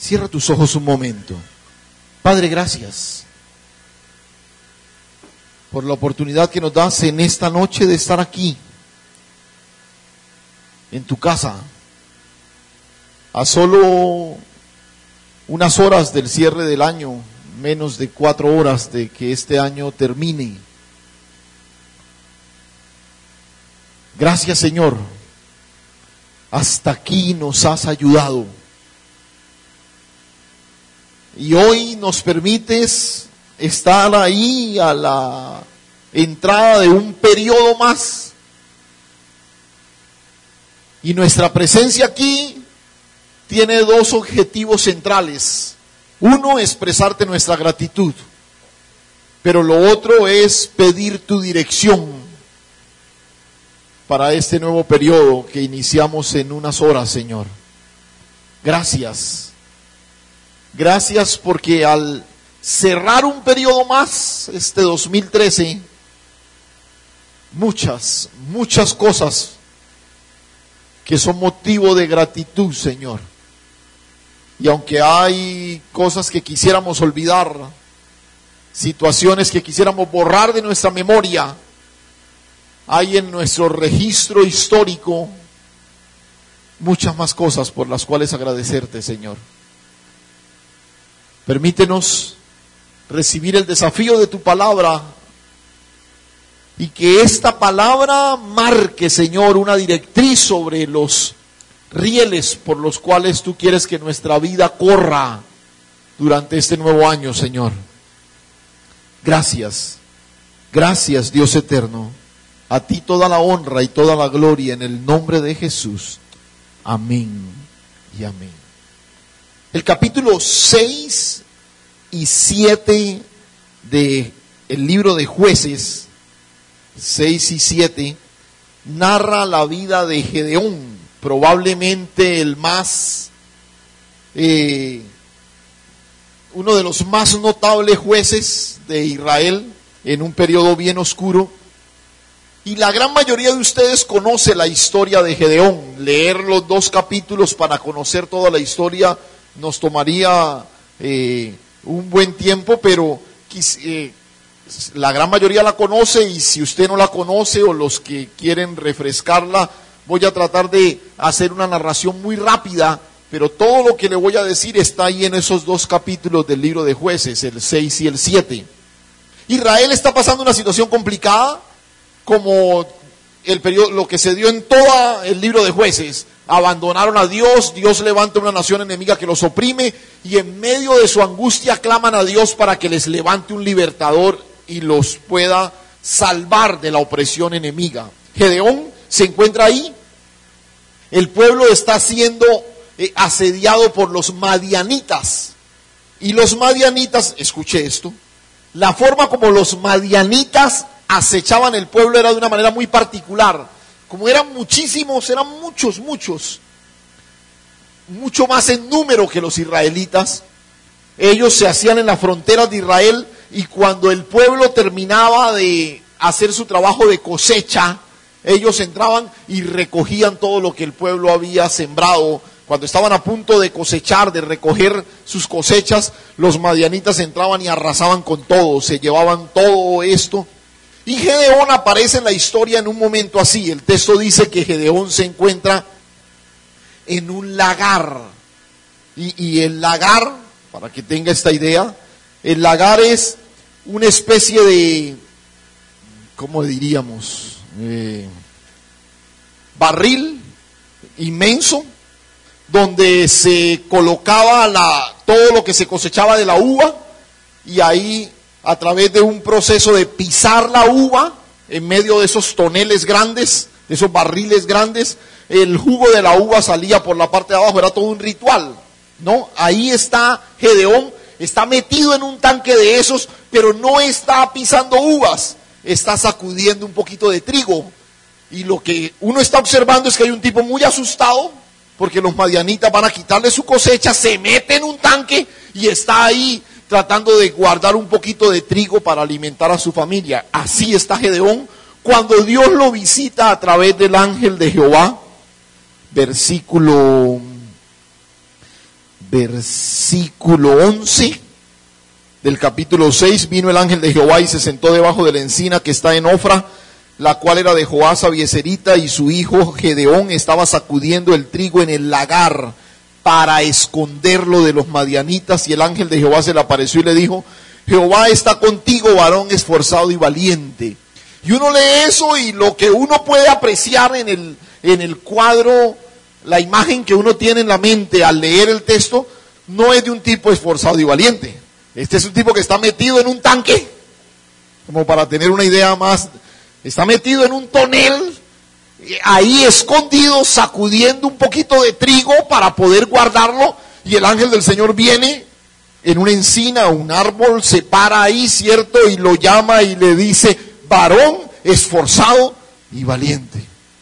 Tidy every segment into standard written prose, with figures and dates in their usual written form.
Cierra tus ojos un momento. Padre, gracias por la oportunidad que nos das en esta noche de estar aquí, en tu casa, a solo unas horas del cierre del año, menos de 4 horas de que este año termine. Gracias, Señor. Hasta aquí nos has ayudado. Y hoy nos permites estar ahí a la entrada de un periodo más. Y nuestra presencia aquí tiene 2 objetivos centrales. Uno, expresarte nuestra gratitud. Pero lo otro es pedir tu dirección para este nuevo periodo que iniciamos en unas horas, Señor. Gracias. Gracias porque al cerrar un periodo más, este 2013, muchas cosas que son motivo de gratitud, Señor. Y aunque hay cosas que quisiéramos olvidar, situaciones que quisiéramos borrar de nuestra memoria, hay en nuestro registro histórico muchas más cosas por las cuales agradecerte, Señor. Permítenos recibir el desafío de tu palabra y que esta palabra marque, Señor, una directriz sobre los rieles por los cuales tú quieres que nuestra vida corra durante este nuevo año, Señor. Gracias, gracias, Dios eterno. A ti toda la honra y toda la gloria en el nombre de Jesús. Amén y amén. El capítulo 6 y 7 del libro de Jueces, 6 y 7, narra la vida de Gedeón, probablemente el más, uno de los más notables jueces de Israel en un periodo bien oscuro. Y la gran mayoría de ustedes conoce la historia de Gedeón. Leer los 2 capítulos para conocer toda la historia nos tomaría un buen tiempo, pero la gran mayoría la conoce, y si usted no la conoce o los que quieren refrescarla, voy a tratar de hacer una narración muy rápida, pero todo lo que le voy a decir está ahí en esos 2 capítulos del libro de Jueces, el 6 y el 7. Israel está pasando una situación complicada, como el periodo, lo que se dio en todo el libro de Jueces. Abandonaron a Dios, Dios levanta una nación enemiga que los oprime, y en medio de su angustia claman a Dios para que les levante un libertador y los pueda salvar de la opresión enemiga. Gedeón se encuentra ahí. El pueblo está siendo asediado por los madianitas, y los madianitas, escuche esto, la forma como los madianitas acechaban el pueblo era de una manera muy particular. Como eran muchísimos, eran muchos, mucho más en número que los israelitas, ellos se hacían en las fronteras de Israel, y cuando el pueblo terminaba de hacer su trabajo de cosecha, ellos entraban y recogían todo lo que el pueblo había sembrado. Cuando estaban a punto de cosechar, de recoger sus cosechas, los madianitas entraban y arrasaban con todo, se llevaban todo esto. Y Gedeón aparece en la historia en un momento así. El texto dice que Gedeón se encuentra en un lagar. Y el lagar, para que tenga esta idea, el lagar es una especie de, ¿cómo diríamos? Barril inmenso, donde se colocaba todo lo que se cosechaba de la uva, y ahí, a través de un proceso de pisar la uva, en medio de esos toneles grandes, de esos barriles grandes, el jugo de la uva salía por la parte de abajo. Era todo un ritual, ¿no? Ahí está Gedeón, está metido en un tanque de esos, pero no está pisando uvas, está sacudiendo un poquito de trigo. Y lo que uno está observando es que hay un tipo muy asustado, porque los madianitas van a quitarle su cosecha, se mete en un tanque y está ahí tratando de guardar un poquito de trigo para alimentar a su familia. Así está Gedeón cuando Dios lo visita a través del ángel de Jehová. Versículo versículo 11 del capítulo 6, vino el ángel de Jehová y se sentó debajo de la encina que está en Ofra, la cual era de Joás Abieserita, y su hijo Gedeón estaba sacudiendo el trigo en el lagar para esconderlo de los madianitas, y el ángel de Jehová se le apareció y le dijo: Jehová está contigo, varón esforzado y valiente. Y uno lee eso y lo que uno puede apreciar en el cuadro, la imagen que uno tiene en la mente al leer el texto, no es de un tipo esforzado y valiente. Este es un tipo que está metido en un tanque, como para tener una idea más, está metido en un tonel, ahí escondido, sacudiendo un poquito de trigo para poder guardarlo, y el ángel del Señor viene en una encina, un árbol, se para ahí, ¿cierto? Y lo llama y le dice: varón esforzado y valiente.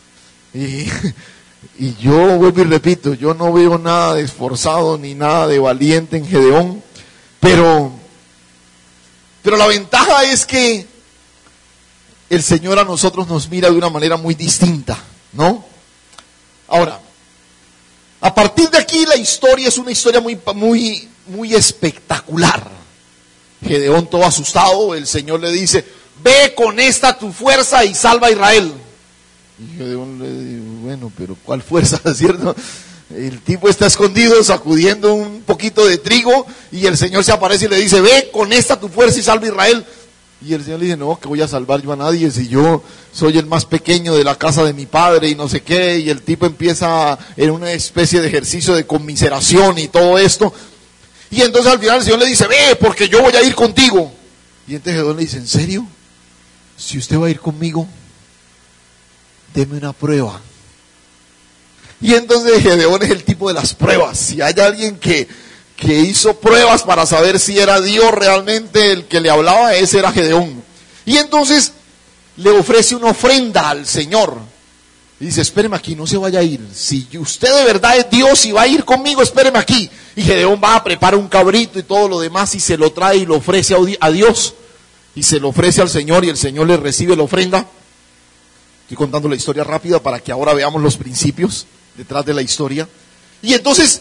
Y yo vuelvo y repito, yo no veo nada de esforzado ni nada de valiente en Gedeón, pero la ventaja es que el Señor a nosotros nos mira de una manera muy distinta, ¿no? Ahora, a partir de aquí la historia es una historia muy espectacular. Gedeón todo asustado, el Señor le dice: ve con esta tu fuerza y salva a Israel. Y Gedeón le dice: bueno, pero ¿cuál fuerza, cierto? El tipo está escondido sacudiendo un poquito de trigo y el Señor se aparece y le dice: ve con esta tu fuerza y salva a Israel. Y el Señor le dice: no, que voy a salvar yo a nadie si yo soy el más pequeño de la casa de mi padre y no sé qué. Y el tipo empieza en una especie de ejercicio de conmiseración y todo esto. Y entonces al final el Señor le dice: ve, porque yo voy a ir contigo. Y entonces Gedeón le dice: ¿en serio? Si usted va a ir conmigo, deme una prueba. Y entonces Gedeón es el tipo de las pruebas. Si hay alguien que hizo pruebas para saber si era Dios realmente el que le hablaba, ese era Gedeón. Y entonces le ofrece una ofrenda al Señor. Y dice: espéreme aquí, no se vaya a ir. Si usted de verdad es Dios y va a ir conmigo, espéreme aquí. Y Gedeón va a preparar un cabrito y todo lo demás y se lo trae y lo ofrece a Dios. Y se lo ofrece al Señor y el Señor le recibe la ofrenda. Estoy contando la historia rápida para que ahora veamos los principios detrás de la historia. Y entonces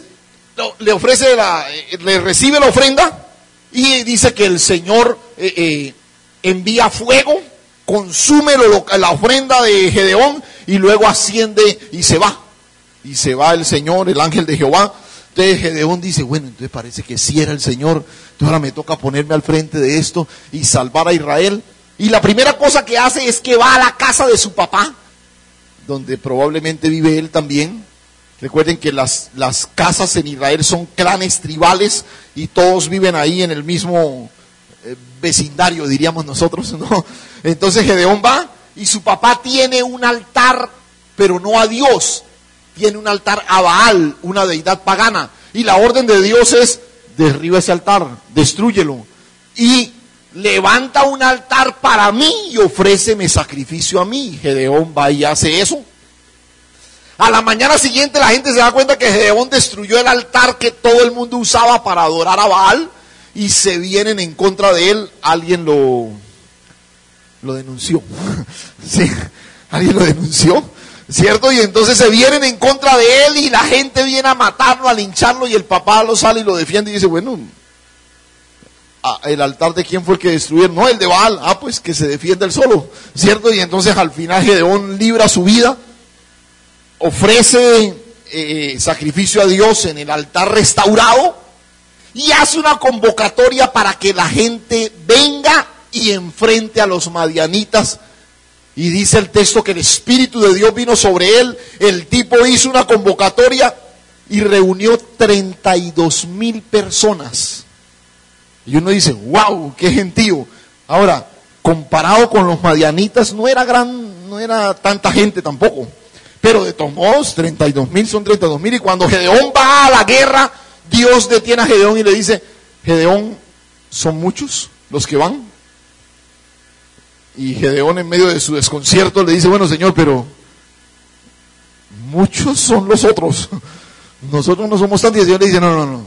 le recibe la ofrenda y dice que el Señor envía fuego, consume la ofrenda de Gedeón y luego asciende y se va. Y se va el Señor, el ángel de Jehová. Entonces Gedeón dice: bueno, entonces parece que sí era el Señor, entonces ahora me toca ponerme al frente de esto y salvar a Israel. Y la primera cosa que hace es que va a la casa de su papá, donde probablemente vive él también. Recuerden que las casas en Israel son clanes tribales y todos viven ahí en el mismo vecindario, diríamos nosotros, ¿no? Entonces Gedeón va y su papá tiene un altar, pero no a Dios, tiene un altar a Baal, una deidad pagana. Y la orden de Dios es: derriba ese altar, destrúyelo y levanta un altar para mí y ofréceme sacrificio a mí. Gedeón va y hace eso. A la mañana siguiente la gente se da cuenta que Gedeón destruyó el altar que todo el mundo usaba para adorar a Baal y se vienen en contra de él. Alguien lo denunció. Sí, alguien lo denunció, ¿cierto? Y entonces se vienen en contra de él y la gente viene a matarlo, a lincharlo, y el papá lo sale y lo defiende y dice: bueno, ¿el altar de quién fue el que destruyeron? No, el de Baal. Pues que se defienda él solo, ¿cierto? Y entonces al final Gedeón libra su vida, ofrece sacrificio a Dios en el altar restaurado y hace una convocatoria para que la gente venga y enfrente a los madianitas. Y dice el texto que el Espíritu de Dios vino sobre él. El tipo hizo una convocatoria y reunió 32,000 personas. Y uno dice: wow, qué gentío. Ahora, comparado con los madianitas, no era tanta gente tampoco. Pero de todos modos, 32,000 son 32,000. Y cuando Gedeón va a la guerra, Dios detiene a Gedeón y le dice: Gedeón, ¿son muchos los que van? Y Gedeón, en medio de su desconcierto, le dice: bueno, Señor, pero muchos son los otros. Nosotros no somos tantos. Y el Señor le dice: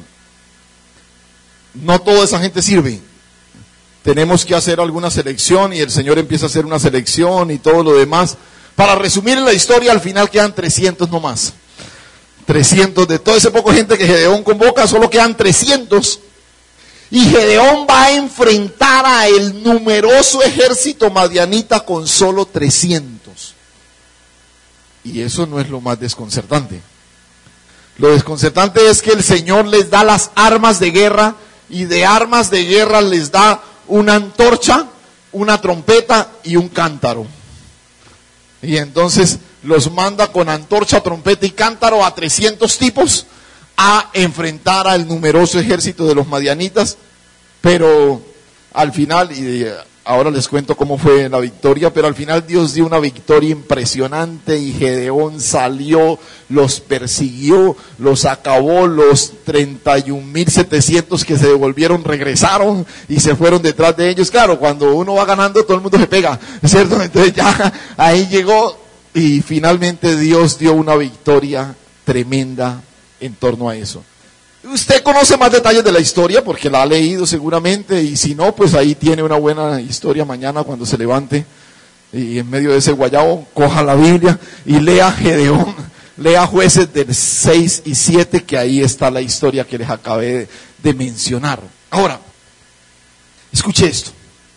no toda esa gente sirve. Tenemos que hacer alguna selección. Y el Señor empieza a hacer una selección y todo lo demás. Para resumir la historia, al final quedan 300 nomás. 300 de toda esa poca gente que Gedeón convoca, solo quedan 300. Y Gedeón va a enfrentar a el numeroso ejército madianita con solo 300. Y eso no es lo más desconcertante. Lo desconcertante es que el Señor les da las armas de guerra, y de armas de guerra les da una antorcha, una trompeta y un cántaro. Y entonces los manda con antorcha, trompeta y cántaro a 300 tipos a enfrentar al numeroso ejército de los madianitas. Pero al final, y ahora les cuento cómo fue la victoria, pero al final Dios dio una victoria impresionante y Gedeón salió, los persiguió, los acabó, los 31.700 que se devolvieron regresaron y se fueron detrás de ellos. Claro, cuando uno va ganando todo el mundo se pega, ¿cierto? Entonces ya ahí llegó y finalmente Dios dio una victoria tremenda en torno a eso. Usted conoce más detalles de la historia porque la ha leído seguramente, y si no, pues ahí tiene una buena historia mañana cuando se levante y en medio de ese guayabo coja la Biblia y lea Gedeón, lea Jueces del 6 y 7, que ahí está la historia que les acabé de mencionar. Ahora, escuche esto.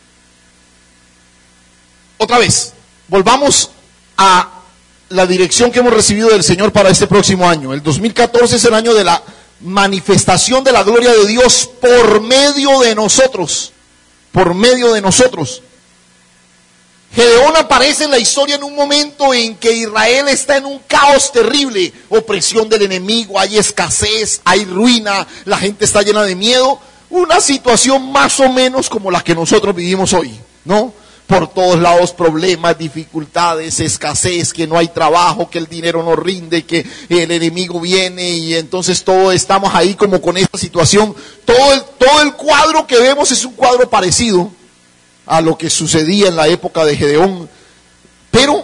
Otra vez, volvamos a la dirección que hemos recibido del Señor para este próximo año. El 2014 es el año de la manifestación de la gloria de Dios por medio de nosotros. Por medio de nosotros. Gedeón aparece en la historia en un momento en que Israel está en un caos terrible. Opresión del enemigo, hay escasez, hay ruina, la gente está llena de miedo. Una situación más o menos como la que nosotros vivimos hoy, ¿no? Por todos lados problemas, dificultades, escasez, que no hay trabajo, que el dinero no rinde, que el enemigo viene, y entonces todos estamos ahí como con esta situación. Todo el cuadro que vemos es un cuadro parecido a lo que sucedía en la época de Gedeón. Pero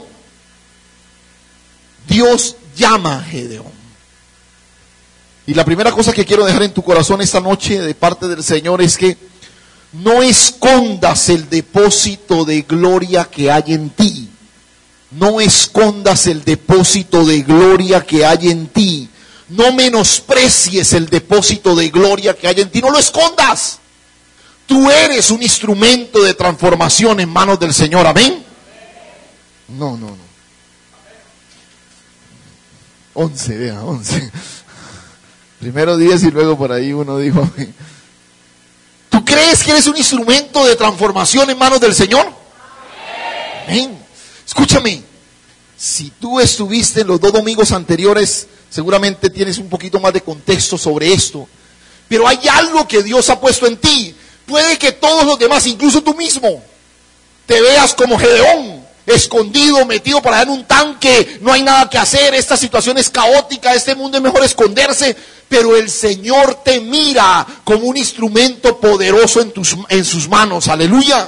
Dios llama a Gedeón. Y la primera cosa que quiero dejar en tu corazón esta noche de parte del Señor es que no escondas el depósito de gloria que hay en ti. No escondas el depósito de gloria que hay en ti. No menosprecies el depósito de gloria que hay en ti. No lo escondas. Tú eres un instrumento de transformación en manos del Señor. Amén. No. 11, vea, 11. Primero 10 y luego por ahí uno dijo... ¿Tú crees que eres un instrumento de transformación en manos del Señor? Amén. Escúchame, si tú estuviste en los 2 domingos anteriores, seguramente tienes un poquito más de contexto sobre esto. Pero hay algo que Dios ha puesto en ti. Puede que todos los demás, incluso tú mismo, te veas como Gedeón, escondido, metido por allá en un tanque, no hay nada que hacer, esta situación es caótica, este mundo es mejor esconderse. Pero el Señor te mira como un instrumento poderoso en sus manos. Aleluya.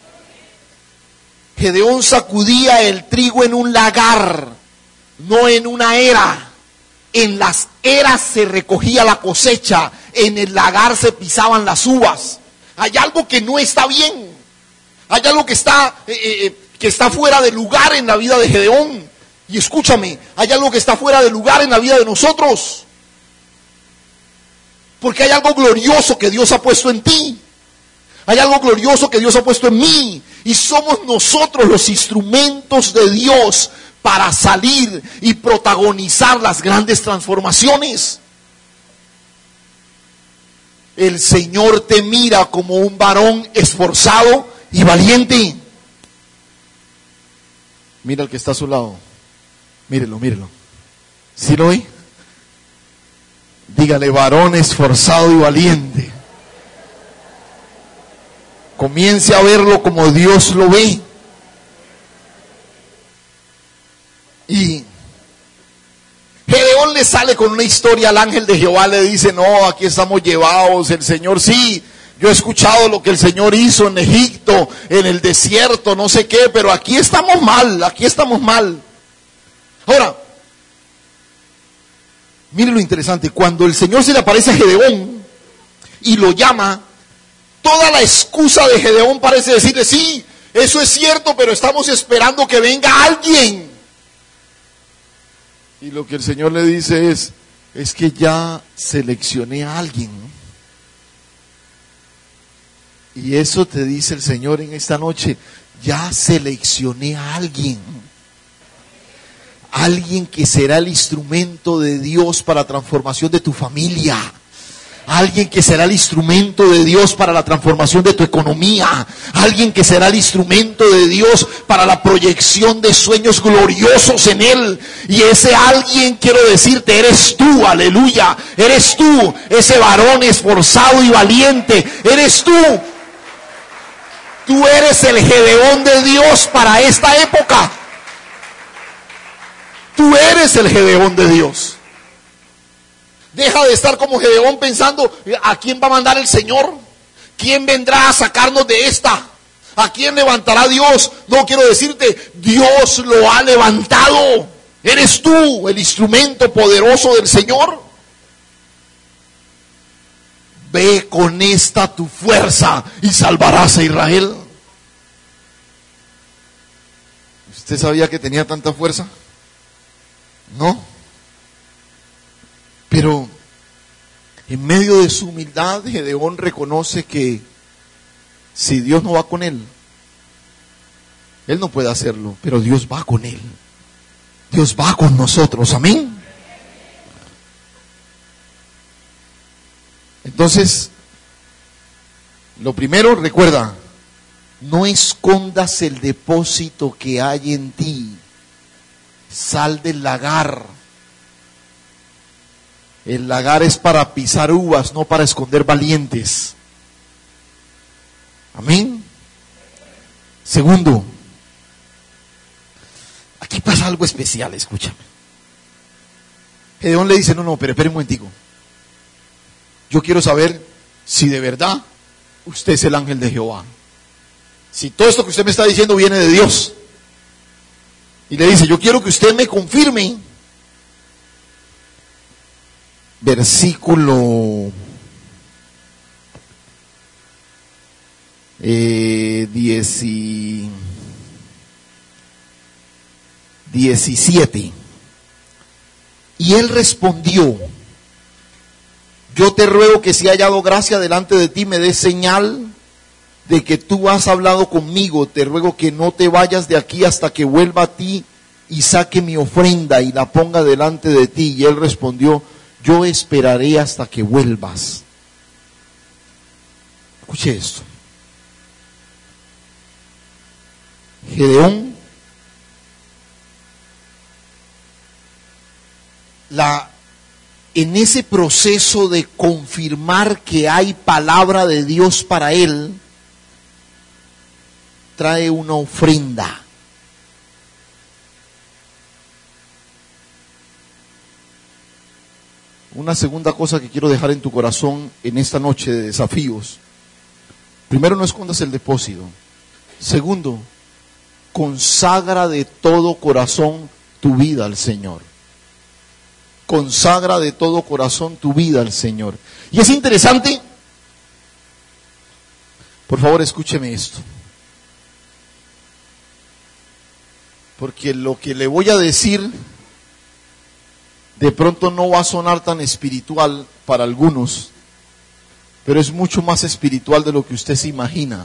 Gedeón sacudía el trigo en un lagar, no en una era. En las eras se recogía la cosecha, en el lagar se pisaban las uvas. Hay algo que no está bien. Hay algo que está fuera de lugar en la vida de Gedeón. Y escúchame, hay algo que está fuera de lugar en la vida de nosotros. Porque hay algo glorioso que Dios ha puesto en ti. Hay algo glorioso que Dios ha puesto en mí. Y somos nosotros los instrumentos de Dios para salir y protagonizar las grandes transformaciones. El Señor te mira como un varón esforzado y valiente. Mira al que está a su lado. Mírelo. ¿Sí lo ve? Dígale, varón esforzado y valiente. Comience a verlo como Dios lo ve. Y Gedeón le sale con una historia al ángel de Jehová, le dice, no, aquí estamos llevados, el Señor sí, yo he escuchado lo que el Señor hizo en Egipto, en el desierto, no sé qué, pero aquí estamos mal. Ahora, mire lo interesante, cuando el Señor se le aparece a Gedeón y lo llama, toda la excusa de Gedeón parece decirle, sí, eso es cierto, pero estamos esperando que venga alguien. Y lo que el Señor le dice es, Es que ya seleccioné a alguien. Y eso te dice el Señor en esta noche. Ya seleccioné a alguien. Alguien que será el instrumento de Dios para la transformación de tu familia. Alguien que será el instrumento de Dios para la transformación de tu economía. Alguien que será el instrumento de Dios para la proyección de sueños gloriosos en Él. Y ese alguien, quiero decirte, eres tú, aleluya. Eres tú, ese varón esforzado y valiente. Eres tú. Tú eres el Gedeón de Dios para esta época. Tú eres el Gedeón de Dios. Deja de estar como Gedeón pensando, ¿a quién va a mandar el Señor? ¿Quién vendrá a sacarnos de esta? ¿A quién levantará Dios? No, quiero decirte, Dios lo ha levantado. Eres tú el instrumento poderoso del Señor. Ve con esta tu fuerza y salvarás a Israel. ¿Usted sabía que tenía tanta fuerza? No. Pero en medio de su humildad, Gedeón reconoce que si Dios no va con él, él no puede hacerlo, pero Dios va con él. Dios va con nosotros, amén. Entonces, lo primero, recuerda, no escondas el depósito que hay en ti. Sal del lagar. El lagar es para pisar uvas, no para esconder valientes. Amén. Segundo, aquí pasa algo especial, escúchame. Gedeón le dice, no, pero espere un momentico. Yo quiero saber si de verdad usted es el ángel de Jehová. Si todo esto que usted me está diciendo viene de Dios. Y le dice, yo quiero que usted me confirme. Versículo 17. Y él respondió, yo te ruego que si he hallado gracia delante de ti, me des señal de que tú has hablado conmigo. Te ruego que no te vayas de aquí hasta que vuelva a ti y saque mi ofrenda y la ponga delante de ti. Y él respondió, yo esperaré hasta que vuelvas. Escuche esto. Gedeón, en ese proceso de confirmar que hay palabra de Dios para él, trae una ofrenda. Una segunda cosa que quiero dejar en tu corazón en esta noche de desafíos. Primero, no escondas el depósito. Segundo, consagra de todo corazón tu vida al Señor. Consagra de todo corazón tu vida al Señor. Y es interesante, por favor escúcheme esto, porque lo que le voy a decir de pronto no va a sonar tan espiritual para algunos, pero es mucho más espiritual de lo que usted se imagina.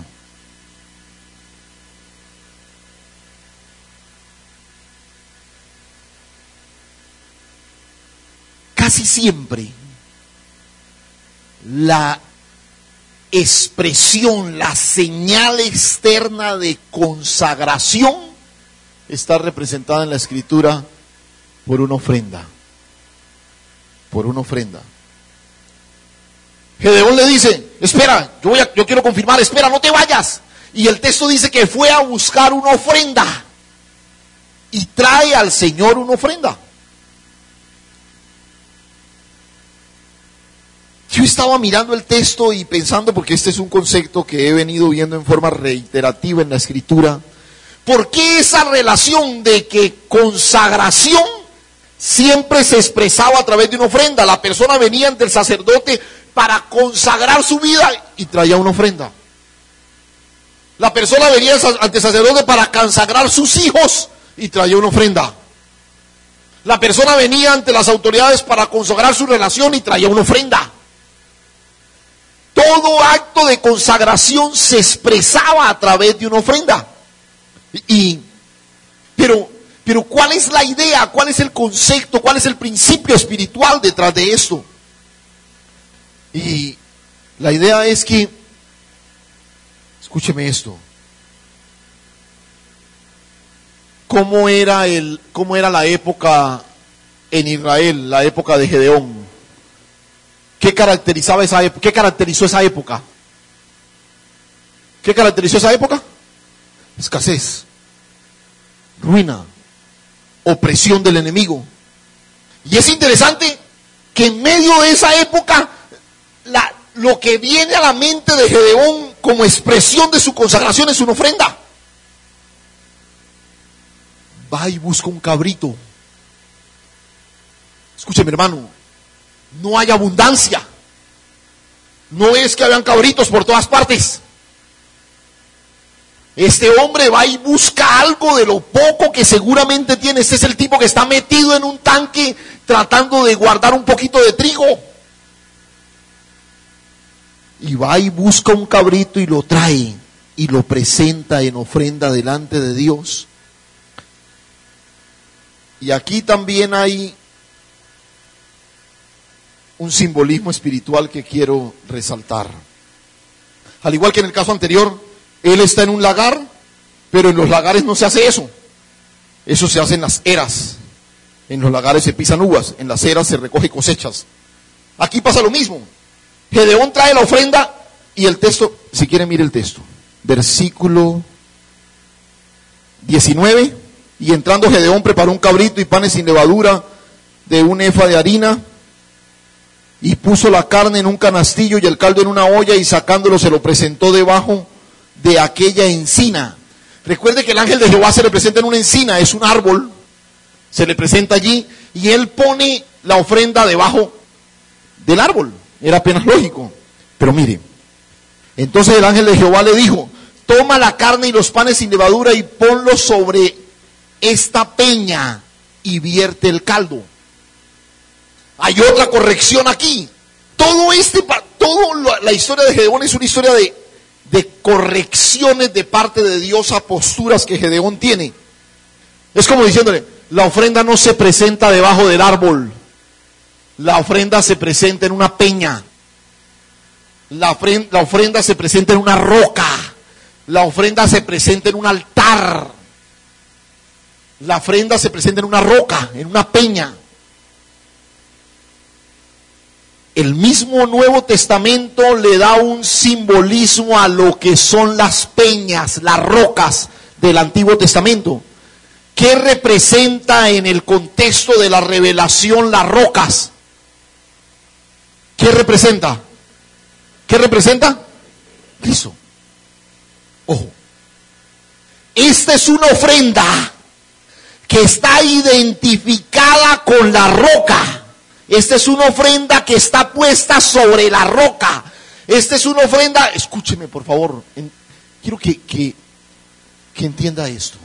Casi siempre la expresión, la señal externa de consagración está representada en la Escritura por una ofrenda. Por una ofrenda. Gedeón le dice, espera, yo quiero confirmar, espera, no te vayas. Y el texto dice que fue a buscar una ofrenda y trae al Señor una ofrenda. Yo estaba mirando el texto y pensando, porque este es un concepto que he venido viendo en forma reiterativa en la Escritura, ¿por qué esa relación de que consagración siempre se expresaba a través de una ofrenda? La persona venía ante el sacerdote para consagrar su vida y traía una ofrenda. La persona venía ante el sacerdote para consagrar sus hijos y traía una ofrenda. La persona venía ante las autoridades para consagrar su relación y traía una ofrenda. Todo acto de consagración se expresaba a través de una ofrenda. Pero ¿cuál es la idea? ¿Cuál es el concepto? ¿Cuál es el principio espiritual detrás de esto? Y la idea es que, escúcheme esto, ¿cómo era la época en Israel, la época de Gedeón? ¿Qué caracterizaba esa época? ¿Qué caracterizó esa época? ¿Qué caracterizó esa época? Escasez, ruina, opresión del enemigo. Y es interesante que en medio de esa época, lo que viene a la mente de Gedeón como expresión de su consagración es una ofrenda. Va y busca un cabrito. Escúcheme, hermano, no hay abundancia. No es que hayan cabritos por todas partes. Este hombre va y busca algo de lo poco que seguramente tiene. Este es el tipo que está metido en un tanque tratando de guardar un poquito de trigo. Y va y busca un cabrito y lo trae y lo presenta en ofrenda delante de Dios. Y aquí también hay un simbolismo espiritual que quiero resaltar. Al igual que en el caso anterior, él está en un lagar, pero en los lagares no se hace eso. Eso se hace en las eras. En los lagares se pisan uvas, en las eras se recoge cosechas. Aquí pasa lo mismo. Gedeón trae la ofrenda y el texto, si quieren mire el texto, versículo 19, y entrando Gedeón preparó un cabrito y panes sin levadura de un efa de harina, y puso la carne en un canastillo y el caldo en una olla, y sacándolo se lo presentó debajo de aquella encina. Recuerde que el ángel de Jehová se le presenta en una encina, es un árbol, se le presenta allí, y él pone la ofrenda debajo del árbol. Era apenas lógico. Pero mire, entonces el ángel de Jehová le dijo: toma la carne y los panes sin levadura y ponlos sobre esta peña y vierte el caldo. Hay otra corrección aquí. Toda la historia de Gedeón es una historia de correcciones de parte de Dios a posturas que Gedeón tiene. Es como diciéndole: la ofrenda no se presenta debajo del árbol. La ofrenda se presenta en una peña. La ofrenda se presenta en una roca. La ofrenda se presenta en un altar. La ofrenda se presenta en una roca, en una peña. El mismo Nuevo Testamento le da un simbolismo a lo que son las peñas, las rocas del Antiguo Testamento. ¿Qué representa en el contexto de la revelación las rocas? ¿Qué representa? ¿Qué representa? Cristo. Ojo. Esta es una ofrenda que está identificada con la roca. Esta es una ofrenda que está puesta sobre la roca. Esta es una ofrenda, escúcheme por favor, quiero que entienda esto.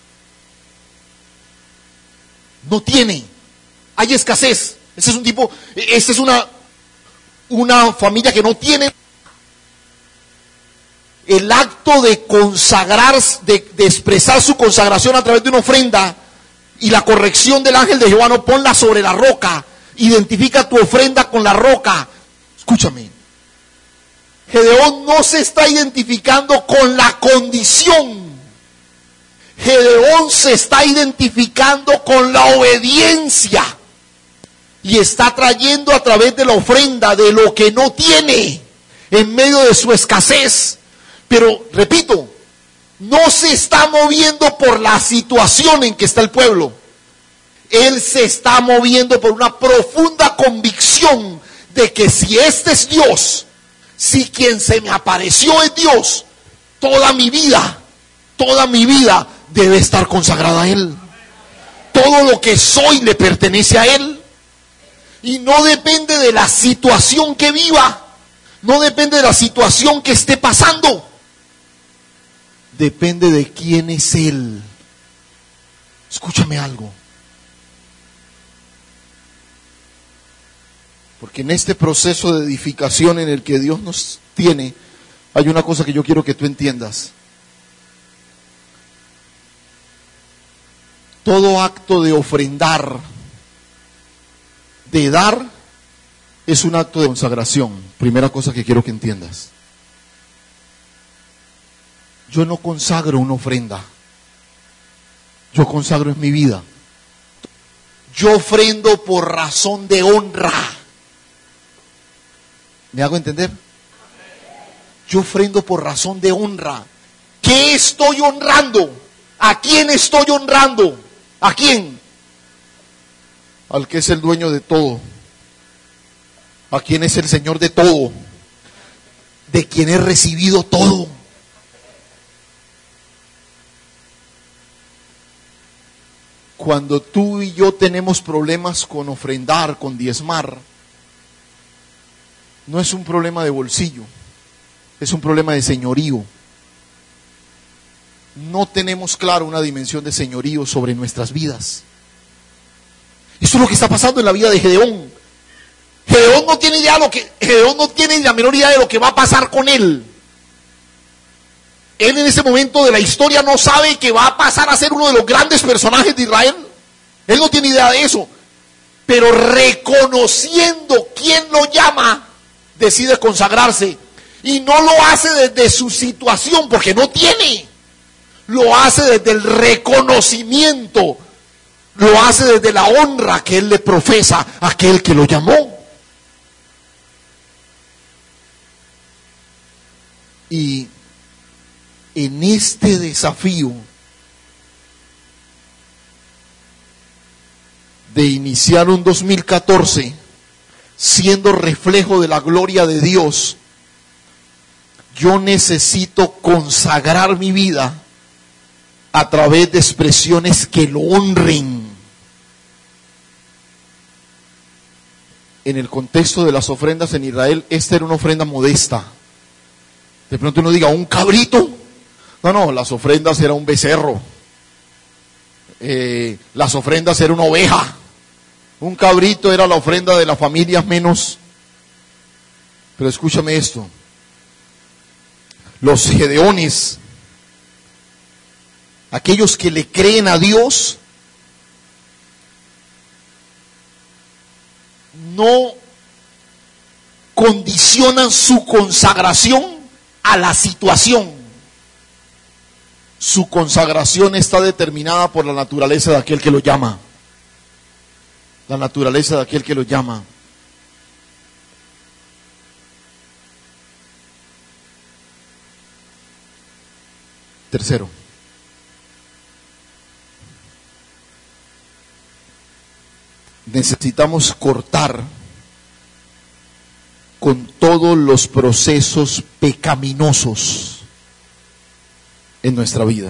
No tiene, hay escasez. Esta es una familia que no tiene. El acto de consagrar, de expresar su consagración a través de una ofrenda y la corrección del ángel de Jehová: no ponla sobre la roca. Identifica tu ofrenda con la roca. Escúchame. Gedeón no se está identificando con la condición. Gedeón se está identificando con la obediencia. Y está trayendo a través de la ofrenda de lo que no tiene en medio de su escasez. Pero, repito, no se está moviendo por la situación en que está el pueblo. Él se está moviendo por una profunda convicción de que si este es Dios, si quien se me apareció es Dios, toda mi vida debe estar consagrada a Él. Todo lo que soy le pertenece a Él. Y no depende de la situación que viva, no depende de la situación que esté pasando. Depende de quién es Él. Escúchame algo. Porque en este proceso de edificación en el que Dios nos tiene, hay una cosa que yo quiero que tú entiendas. Todo acto de ofrendar, de dar, es un acto de consagración. Primera cosa que quiero que entiendas. Yo no consagro una ofrenda. Yo consagro en mi vida. Yo ofrendo por razón de honra. ¿Me hago entender? Yo ofrendo por razón de honra. ¿Qué estoy honrando? ¿A quién estoy honrando? ¿A quién? Al que es el dueño de todo. ¿A quién es el Señor de todo? De quien he recibido todo. Cuando tú y yo tenemos problemas con ofrendar, con diezmar, no es un problema de bolsillo, es un problema de señorío. No tenemos claro una dimensión de señorío sobre nuestras vidas. Eso es lo que está pasando en la vida de Gedeón. Gedeón no tiene ni la menor idea de lo que va a pasar con él. Él en ese momento de la historia no sabe que va a pasar a ser uno de los grandes personajes de Israel. Él no tiene idea de eso. Pero reconociendo quién lo llama, decide consagrarse. Y no lo hace desde su situación, porque no tiene. Lo hace desde el reconocimiento. Lo hace desde la honra que él le profesa a aquel que lo llamó. Y en este desafío de iniciar un 2014 siendo reflejo de la gloria de Dios, yo necesito consagrar mi vida a través de expresiones que lo honren. En el contexto de las ofrendas en Israel, esta era una ofrenda modesta. De pronto uno diga, ¿un cabrito? No, las ofrendas era un becerro. Las ofrendas era una oveja. Un cabrito era la ofrenda de las familias menos. Pero escúchame esto. Los gedeones, aquellos que le creen a Dios, no condicionan su consagración a la situación. Su consagración está determinada por la naturaleza de aquel que lo llama. La naturaleza de aquel que lo llama. Tercero, necesitamos cortar con todos los procesos pecaminosos en nuestra vida.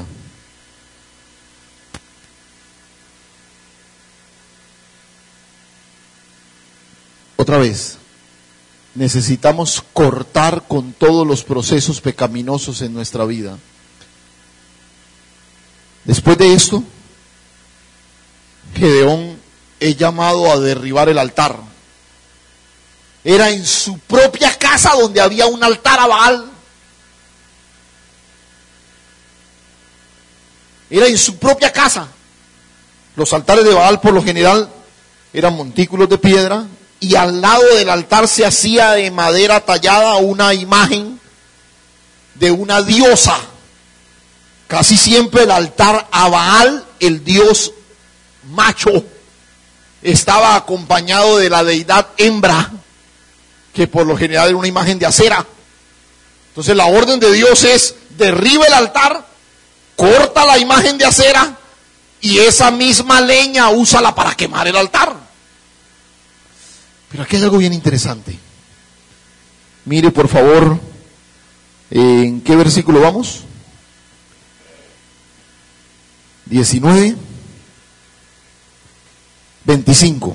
Otra vez, necesitamos cortar con todos los procesos pecaminosos en nuestra vida. Después de esto, Gedeón es llamado a derribar el altar. Era en su propia casa donde había un altar a Baal. Era en su propia casa. Los altares de Baal por lo general eran montículos de piedra y al lado del altar se hacía de madera tallada una imagen de una diosa. Casi siempre el altar a Baal, el dios macho, estaba acompañado de la deidad hembra, que por lo general era una imagen de acera. Entonces la orden de Dios es: derriba el altar, corta la imagen de acera y esa misma leña úsala para quemar el altar. Pero aquí hay algo bien interesante. Mire por favor, ¿en qué versículo vamos? 19, 25.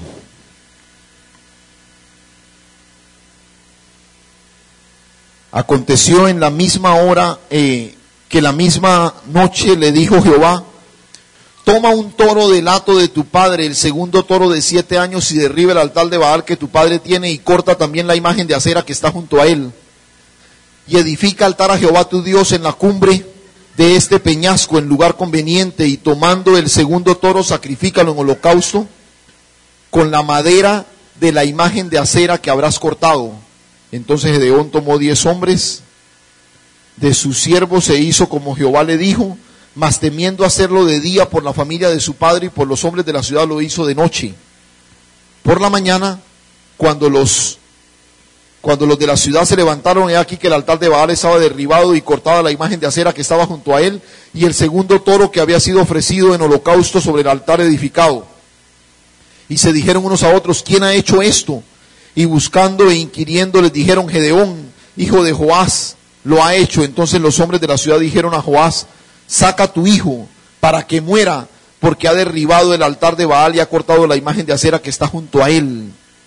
Aconteció en la misma hora que la misma noche le dijo Jehová: toma un toro del hato de tu padre, el segundo toro de 7 años, y derriba el altar de Baal que tu padre tiene, y corta también la imagen de acera que está junto a él. Y edifica altar a Jehová tu Dios en la cumbre de este peñasco, en lugar conveniente, y tomando el segundo toro, sacrifícalo en holocausto con la madera de la imagen de acera que habrás cortado. Entonces Gedeón tomó 10 hombres de sus siervos e hizo como Jehová le dijo, mas temiendo hacerlo de día por la familia de su padre y por los hombres de la ciudad, lo hizo de noche. Por la mañana, cuando los de la ciudad se levantaron, he aquí que el altar de Baal estaba derribado y cortada la imagen de acera que estaba junto a él, y el segundo toro que había sido ofrecido en holocausto sobre el altar edificado. Y se dijeron unos a otros, ¿quién ha hecho esto? Y buscando e inquiriendo les dijeron, Gedeón, hijo de Joás, lo ha hecho. Entonces los hombres de la ciudad dijeron a Joás, saca a tu hijo para que muera, porque ha derribado el altar de Baal y ha cortado la imagen de acera que está junto a él.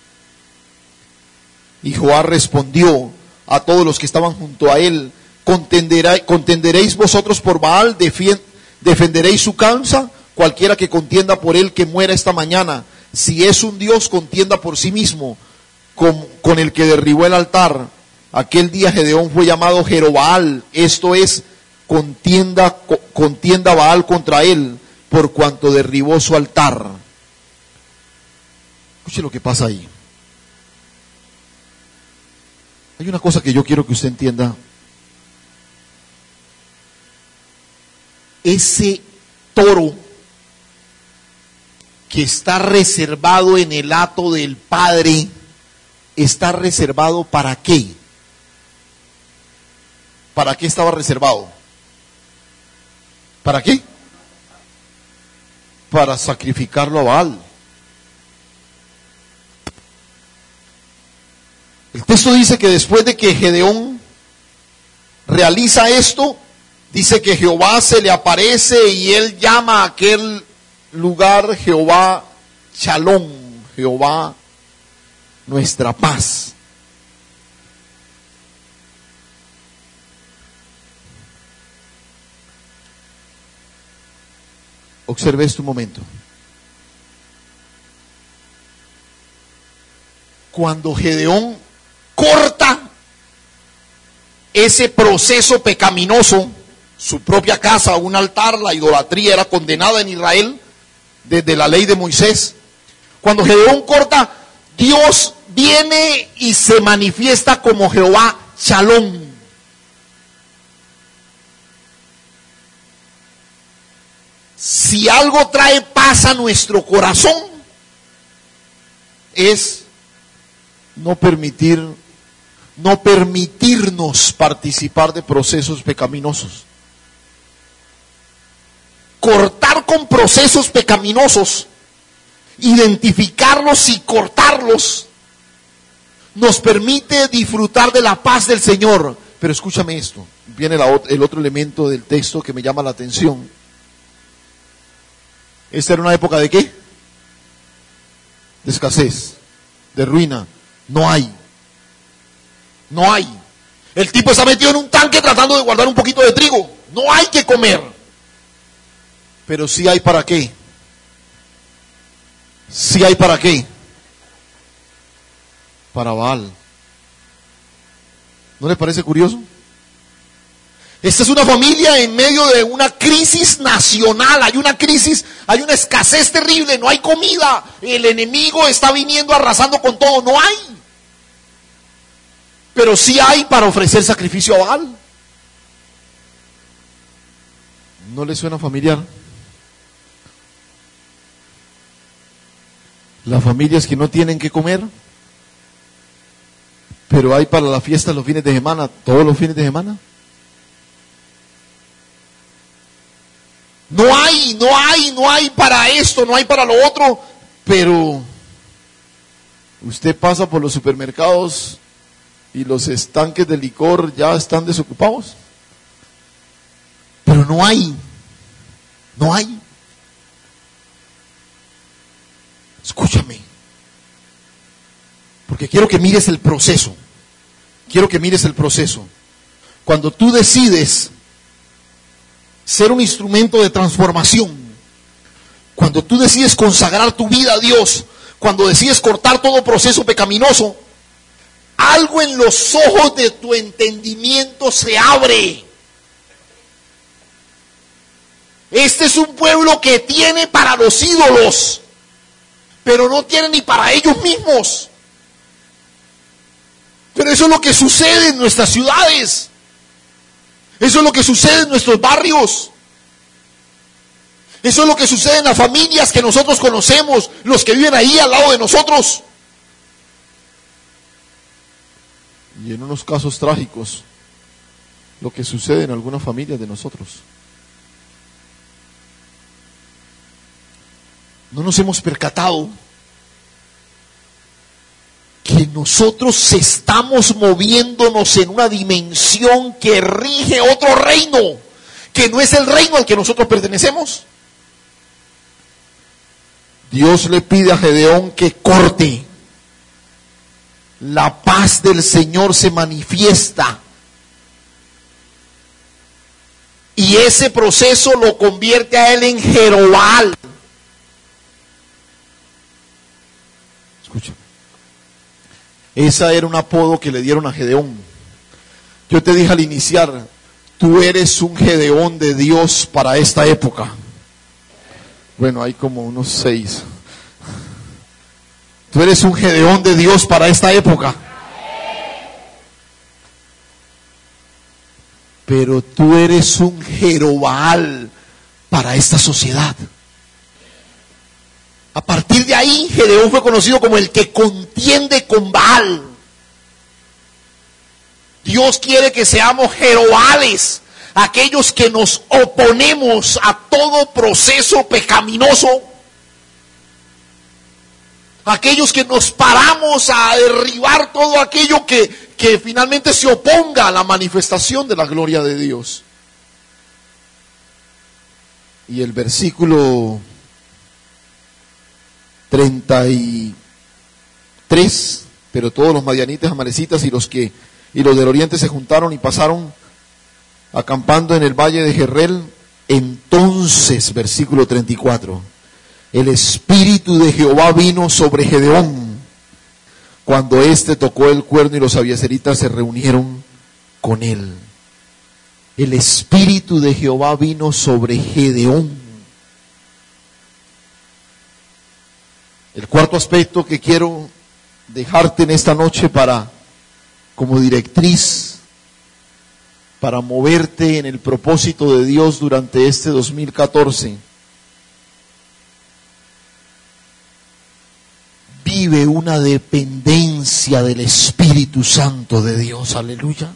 Y Joás respondió a todos los que estaban junto a él, ¿contenderéis vosotros por Baal? ¿Defenderéis su causa? Cualquiera que contienda por él, que muera esta mañana. Si es un Dios, contienda por sí mismo con el que derribó el altar. Aquel día Gedeón fue llamado Jerobaal, esto es, contienda Baal contra él, por cuanto derribó su altar. Escuche lo que pasa ahí. Hay una cosa que yo quiero que usted entienda. Ese toro que está reservado en el hato del padre, ¿está reservado para qué? ¿Para qué estaba reservado? ¿Para qué? Para sacrificarlo a Baal. El texto dice que después de que Gedeón realiza esto, dice que Jehová se le aparece y él llama a aquel lugar Jehová Shalom, Jehová nuestra paz. Observe esto un momento. Cuando Gedeón corta ese proceso pecaminoso, su propia casa, un altar, la idolatría era condenada en Israel desde la ley de Moisés. Cuando Gedeón corta, Dios viene y se manifiesta como Jehová Shalom. Si algo trae paz a nuestro corazón, es no permitirnos participar de procesos pecaminosos. Cortar con procesos pecaminosos, identificarlos y cortarlos, nos permite disfrutar de la paz del Señor. Pero escúchame esto, viene el otro elemento del texto que me llama la atención. Esta era una época ¿de qué? De escasez, de ruina. No hay. El tipo está metido en un tanque tratando de guardar un poquito de trigo. No hay que comer. Pero sí hay para qué. Sí hay para qué. Para Baal. ¿No le parece curioso? Esta es una familia en medio de una crisis nacional, hay una escasez terrible, no hay comida, el enemigo está viniendo arrasando con todo, no hay. Pero sí hay para ofrecer sacrificio a Baal. ¿No le suena familiar? Las familias que no tienen que comer, pero hay para la fiesta los fines de semana, todos los fines de semana. No hay para esto, no hay para lo otro, pero usted pasa por los supermercados y los estanques de licor ya están desocupados. Pero no hay. Escúchame, porque quiero que mires el proceso. Cuando tú decides ser un instrumento de transformación, Cuando tú decides consagrar tu vida a Dios, cuando decides cortar todo proceso pecaminoso, algo en los ojos de tu entendimiento se abre. Este es un pueblo que tiene para los ídolos, pero no tiene ni para ellos mismos. Pero eso es lo que sucede en nuestras ciudades. Eso es lo que sucede en nuestros barrios. Eso es lo que sucede en las familias que nosotros conocemos, los que viven ahí al lado de nosotros. Y en unos casos trágicos, lo que sucede en algunas familias de nosotros. No nos hemos percatado que nosotros estamos moviéndonos en una dimensión que rige otro reino, que no es el reino al que nosotros pertenecemos. Dios le pide a Gedeón que corte. La paz del Señor se manifiesta. Y ese proceso lo convierte a él en Jerobal. Escúchame. Esa era un apodo que le dieron a Gedeón. Yo te dije al iniciar, tú eres un Gedeón de Dios para esta época. Bueno, hay como unos 6. Tú eres un Gedeón de Dios para esta época. Pero tú eres un Jerobal para esta sociedad. A partir de ahí, Gedeón fue conocido como el que contiende con Baal. Dios quiere que seamos Jerobales, aquellos que nos oponemos a todo proceso pecaminoso, aquellos que nos paramos a derribar todo aquello que finalmente se oponga a la manifestación de la gloria de Dios. Y el versículo 33, pero todos los madianitas, amalecitas y los del oriente se juntaron y pasaron acampando en el valle de Jerreel. Entonces, versículo 34, el Espíritu de Jehová vino sobre Gedeón, cuando éste tocó el cuerno y los abiezeritas se reunieron con él. El Espíritu de Jehová vino sobre Gedeón. El cuarto aspecto que quiero dejarte en esta noche como directriz, para moverte en el propósito de Dios durante este 2014. Vive una dependencia del Espíritu Santo de Dios. Aleluya.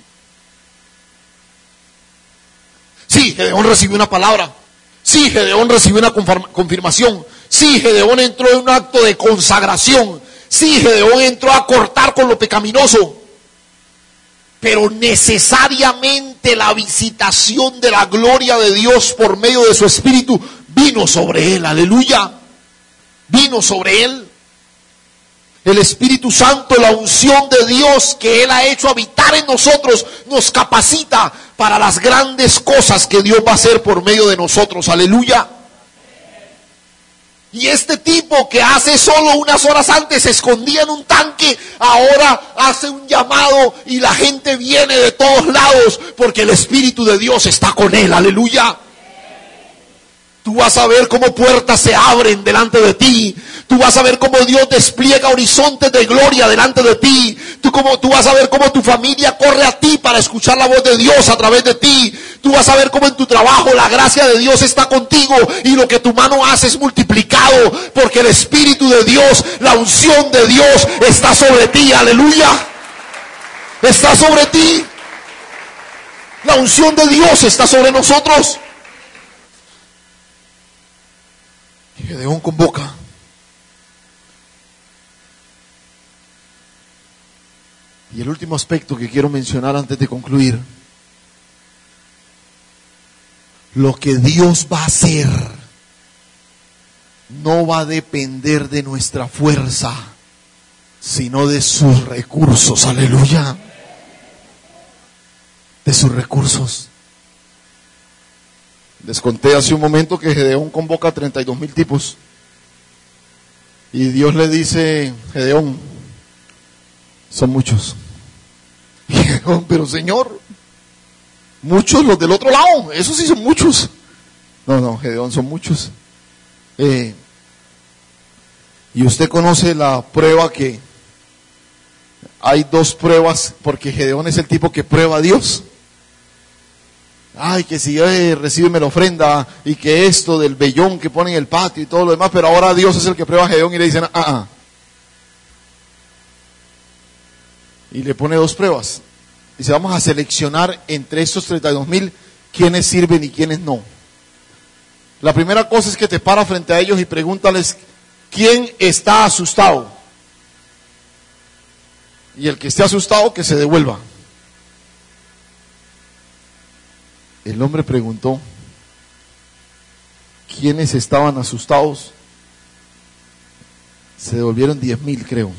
Sí, Gedeón recibió una palabra. Sí, Gedeón recibió una confirmación. Sí, Gedeón entró en un acto de consagración. Sí, Gedeón entró a cortar con lo pecaminoso. Pero necesariamente la visitación de la gloria de Dios por medio de su Espíritu vino sobre él. Aleluya. Vino sobre él. El Espíritu Santo, la unción de Dios que Él ha hecho habitar en nosotros, nos capacita para las grandes cosas que Dios va a hacer por medio de nosotros. Aleluya. Y este tipo que hace solo unas horas antes se escondía en un tanque, ahora hace un llamado y la gente viene de todos lados porque el Espíritu de Dios está con él. Aleluya. Tú vas a ver cómo puertas se abren delante de ti. Tú vas a ver cómo Dios despliega horizontes de gloria delante de ti. Tú vas a ver cómo tu familia corre a ti para escuchar la voz de Dios a través de ti. Tú vas a ver cómo en tu trabajo la gracia de Dios está contigo y lo que tu mano hace es multiplicado porque el Espíritu de Dios, la unción de Dios está sobre ti. Aleluya. Está sobre ti. La unción de Dios está sobre nosotros. Gedeón convoca. Y el último aspecto que quiero mencionar antes de concluir. Lo que Dios va a hacer no va a depender de nuestra fuerza, sino de sus recursos. Aleluya. De sus recursos. Les conté hace un momento que Gedeón convoca a 32,000 tipos. Y Dios le dice, Gedeón, son muchos. Y Gedeón, pero Señor, muchos los del otro lado, esos sí son muchos. No, Gedeón, son muchos. Y usted conoce la prueba que hay dos pruebas, porque Gedeón es el tipo que prueba a Dios. Ay, que si recíbeme la ofrenda, y que esto del vellón que pone en el patio y todo lo demás, pero ahora Dios es el que prueba a Gedeón y le dicen, Y le pone dos pruebas. Dice, vamos a seleccionar entre estos 32,000 quiénes sirven y quiénes no. La primera cosa es que te para frente a ellos y pregúntales, ¿quién está asustado? Y el que esté asustado, que se devuelva. El hombre preguntó, ¿quiénes estaban asustados? Se devolvieron 10,000, creo.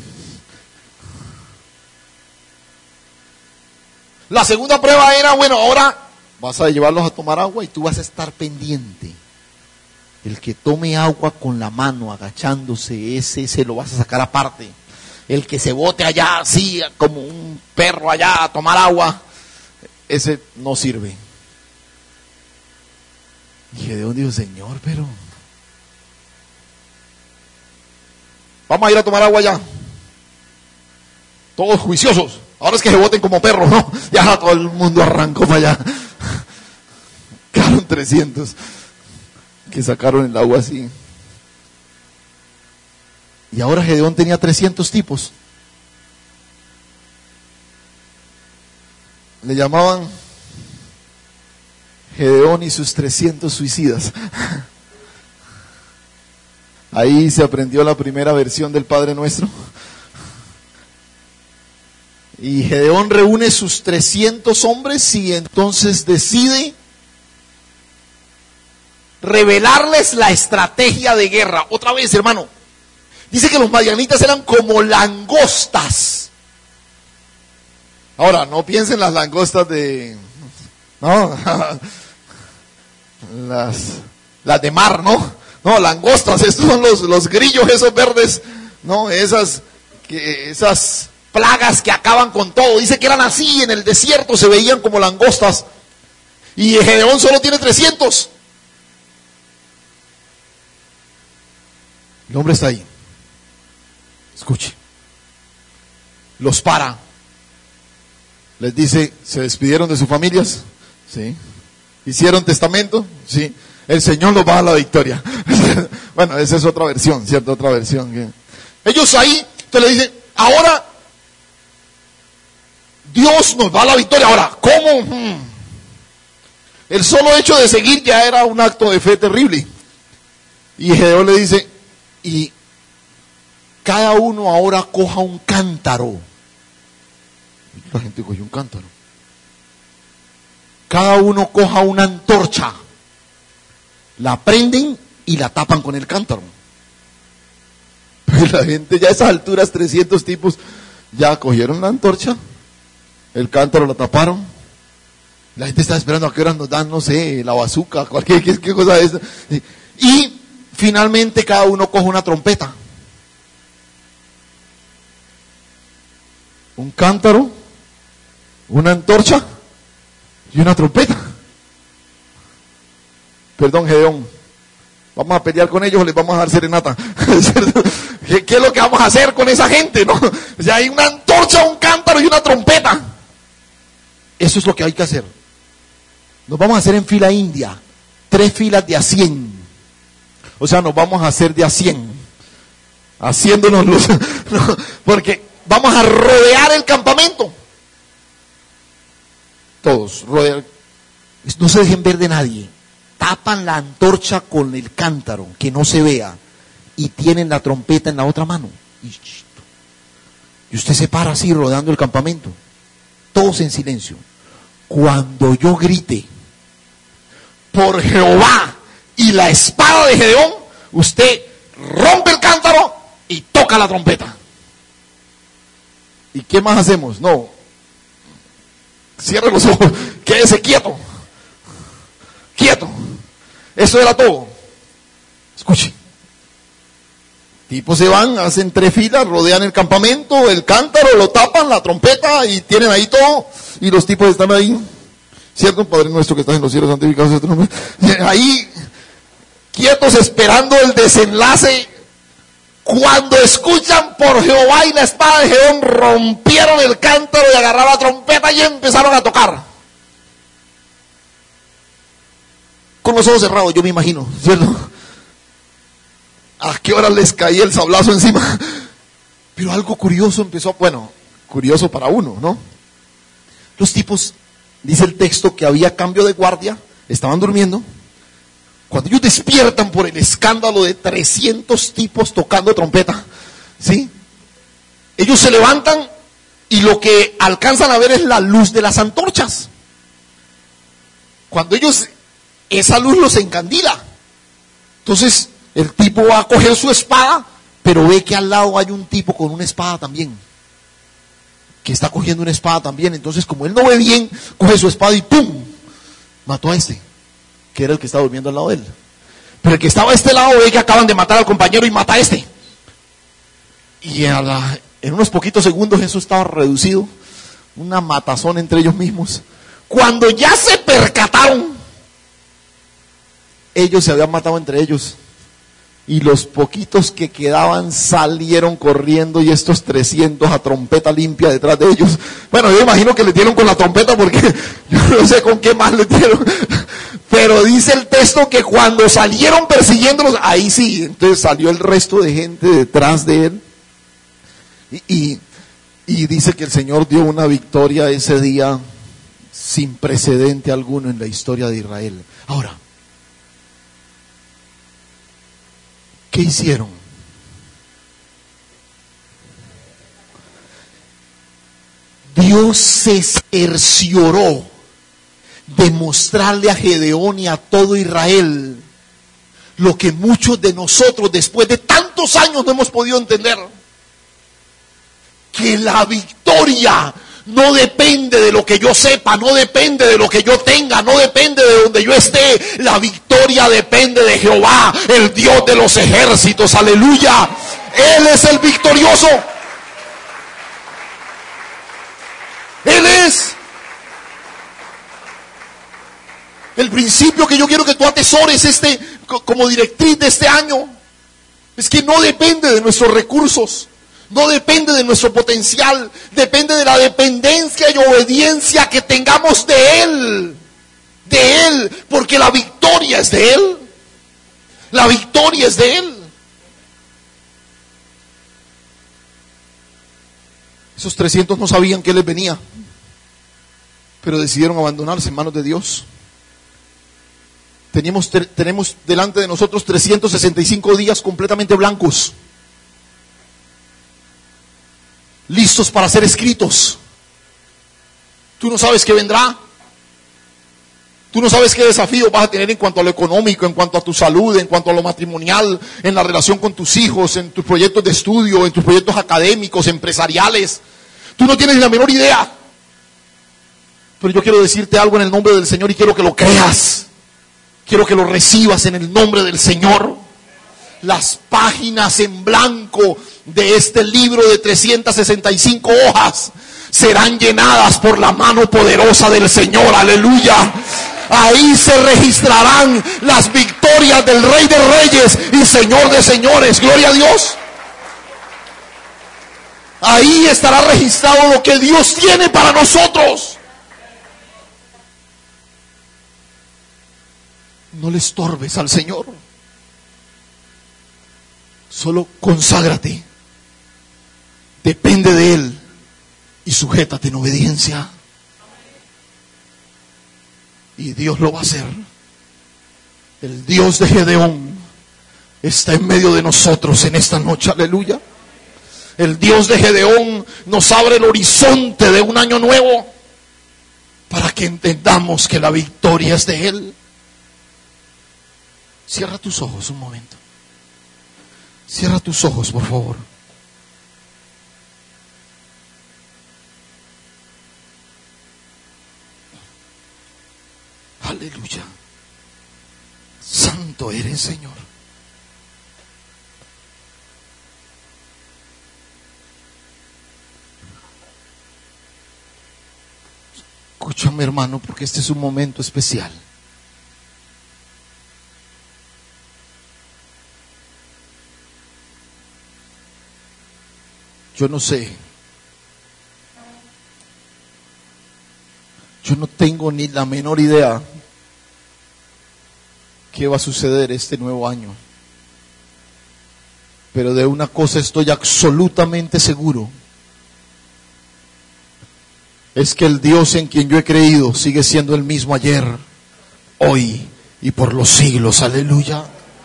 La segunda prueba era, bueno, ahora vas a llevarlos a tomar agua y tú vas a estar pendiente. El que tome agua con la mano agachándose, ese se lo vas a sacar aparte. El que se bote allá así como un perro allá a tomar agua, ese no sirve. Y Gedeón dijo, Señor, pero vamos a ir a tomar agua allá. Todos juiciosos. Ahora es que se boten como perros, ¿no? Ya todo el mundo arrancó para allá. Quedaron 300 que sacaron el agua así. Y ahora Gedeón tenía 300 tipos. Le llamaban Gedeón y sus 300 suicidas. Ahí se aprendió la primera versión del Padre Nuestro. Y Gedeón reúne sus 300 hombres y entonces decide revelarles la estrategia de guerra. Otra vez, hermano, dice que los madianitas eran como langostas. Ahora, no piensen las langostas de... No, las de mar, ¿no? No, langostas, estos son los grillos esos verdes, no, esas plagas que acaban con todo. Dice que eran así, en el desierto se veían como langostas. Y Gedeón solo tiene 300. El hombre está ahí. Escuche. Los para. Les dice, ¿se despidieron de sus familias? Sí. ¿Hicieron testamento? Sí. El Señor nos va a dar la victoria. Bueno, esa es otra versión, ¿cierto? Otra versión. Ellos ahí, entonces le dicen, ahora Dios nos da la victoria. Ahora, ¿cómo? El solo hecho de seguir ya era un acto de fe terrible. Y Gedeón le dice, y cada uno ahora coja un cántaro. La gente cogió un cántaro. Cada uno coja una antorcha. La prenden y la tapan con el cántaro. Pero la gente ya a esas alturas, 300 tipos, ya cogieron la antorcha, el cántaro lo taparon. La gente está esperando a qué hora nos dan, no sé, la bazuca, cualquier qué cosa de esa. Y finalmente cada uno coge una trompeta. Un cántaro, una antorcha y una trompeta. Perdón, Gedeón, vamos a pelear con ellos o les vamos a dar serenata. ¿Qué es lo que vamos a hacer con esa gente? ¿No? O sea, hay una antorcha, un cántaro y una trompeta. Eso es lo que hay que hacer. Nos vamos a hacer en fila india, 3 filas de a 100. O sea, nos vamos a hacer de a 100, haciéndonos luz, no, porque vamos a rodear el campamento. Todos, rodear. No se dejen ver de nadie. Tapan la antorcha con el cántaro, que no se vea, y tienen la trompeta en la otra mano. Y usted se para así rodeando el campamento, todos en silencio. Cuando yo grite, por Jehová y la espada de Gedeón, usted rompe el cántaro y toca la trompeta. ¿Y qué más hacemos? No, cierre los ojos, quédese quieto, quieto. Eso era todo. Escuchen. Tipos se van, hacen 3 filas, rodean el campamento, el cántaro, lo tapan, la trompeta y tienen ahí todo. Y los tipos están ahí. ¿Cierto? Padre nuestro que estás en los cielos, santificado sea tu nombre. Ahí, quietos esperando el desenlace. Cuando escuchan por Jehová y la espada de Gedeón, rompieron el cántaro y agarraron la trompeta y empezaron a tocar. Con los ojos cerrados, yo me imagino, ¿cierto? ¿A qué hora les caía el sablazo encima? Pero algo curioso empezó, bueno, curioso para uno, ¿no? Los tipos, dice el texto, que había cambio de guardia, estaban durmiendo. Cuando ellos despiertan por el escándalo de 300 tipos tocando trompeta, ¿sí? Ellos se levantan y lo que alcanzan a ver es la luz de las antorchas. Cuando ellos, esa luz los encandila. Entonces, el tipo va a coger su espada, pero ve que al lado hay un tipo con una espada también, que está cogiendo una espada también. Entonces, como él no ve bien, coge su espada y ¡pum! Mató a este, que era el que estaba durmiendo al lado de él. Pero el que estaba a este lado ve que acaban de matar al compañero y mata a este. Y en unos poquitos segundos eso estaba reducido, una matazón entre ellos mismos. Cuando ya se percataron, ellos se habían matado entre ellos. Y los poquitos que quedaban salieron corriendo y estos 300 a trompeta limpia detrás de ellos. Bueno, yo imagino que le dieron con la trompeta porque yo no sé con qué más le dieron. Pero dice el texto que cuando salieron persiguiéndolos, ahí sí, entonces salió el resto de gente detrás de él. Y dice que el Señor dio una victoria ese día sin precedente alguno en la historia de Israel. Ahora, ¿qué hicieron? Dios se cercioró de mostrarle a Gedeón y a todo Israel lo que muchos de nosotros después de tantos años no hemos podido entender: que la victoria no depende de lo que yo sepa, no depende de lo que yo tenga, no depende de donde yo esté. La victoria depende de Jehová, el Dios de los ejércitos. Aleluya. Él es el victorioso. Él es. El principio que yo quiero que tú atesores como directriz de este año es que no depende de nuestros recursos. No depende de nuestro potencial, depende de la dependencia y obediencia que tengamos de Él, porque la victoria es de Él, la victoria es de Él. Esos 300 no sabían qué les venía, pero decidieron abandonarse en manos de Dios. Tenemos delante de nosotros 365 días completamente blancos, listos para ser escritos. Tú no sabes qué vendrá. Tú no sabes qué desafío vas a tener en cuanto a lo económico, en cuanto a tu salud, en cuanto a lo matrimonial, en la relación con tus hijos, en tus proyectos de estudio, en tus proyectos académicos, empresariales. Tú no tienes ni la menor idea. Pero yo quiero decirte algo en el nombre del Señor y quiero que lo creas. Quiero que lo recibas en el nombre del Señor. Las páginas en blanco de este libro de 365 hojas serán llenadas por la mano poderosa del Señor. Aleluya. Ahí se registrarán las victorias del Rey de Reyes y Señor de Señores. Gloria a Dios. Ahí estará registrado lo que Dios tiene para nosotros. No le estorbes al Señor. Solo conságrate, depende de Él y sujétate en obediencia. Y Dios lo va a hacer. El Dios de Gedeón está en medio de nosotros en esta noche. Aleluya. El Dios de Gedeón nos abre el horizonte de un año nuevo para que entendamos que la victoria es de Él. Cierra tus ojos un momento. Cierra tus ojos, por favor. Aleluya. santo eres, Señor. Escúchame, hermano, porque este es un momento especial. Yo no sé. Yo no tengo ni la menor idea qué va a suceder este nuevo año. Pero de una cosa estoy absolutamente seguro. Es que el Dios en quien yo he creído sigue siendo el mismo ayer, hoy y por los siglos. Aleluya.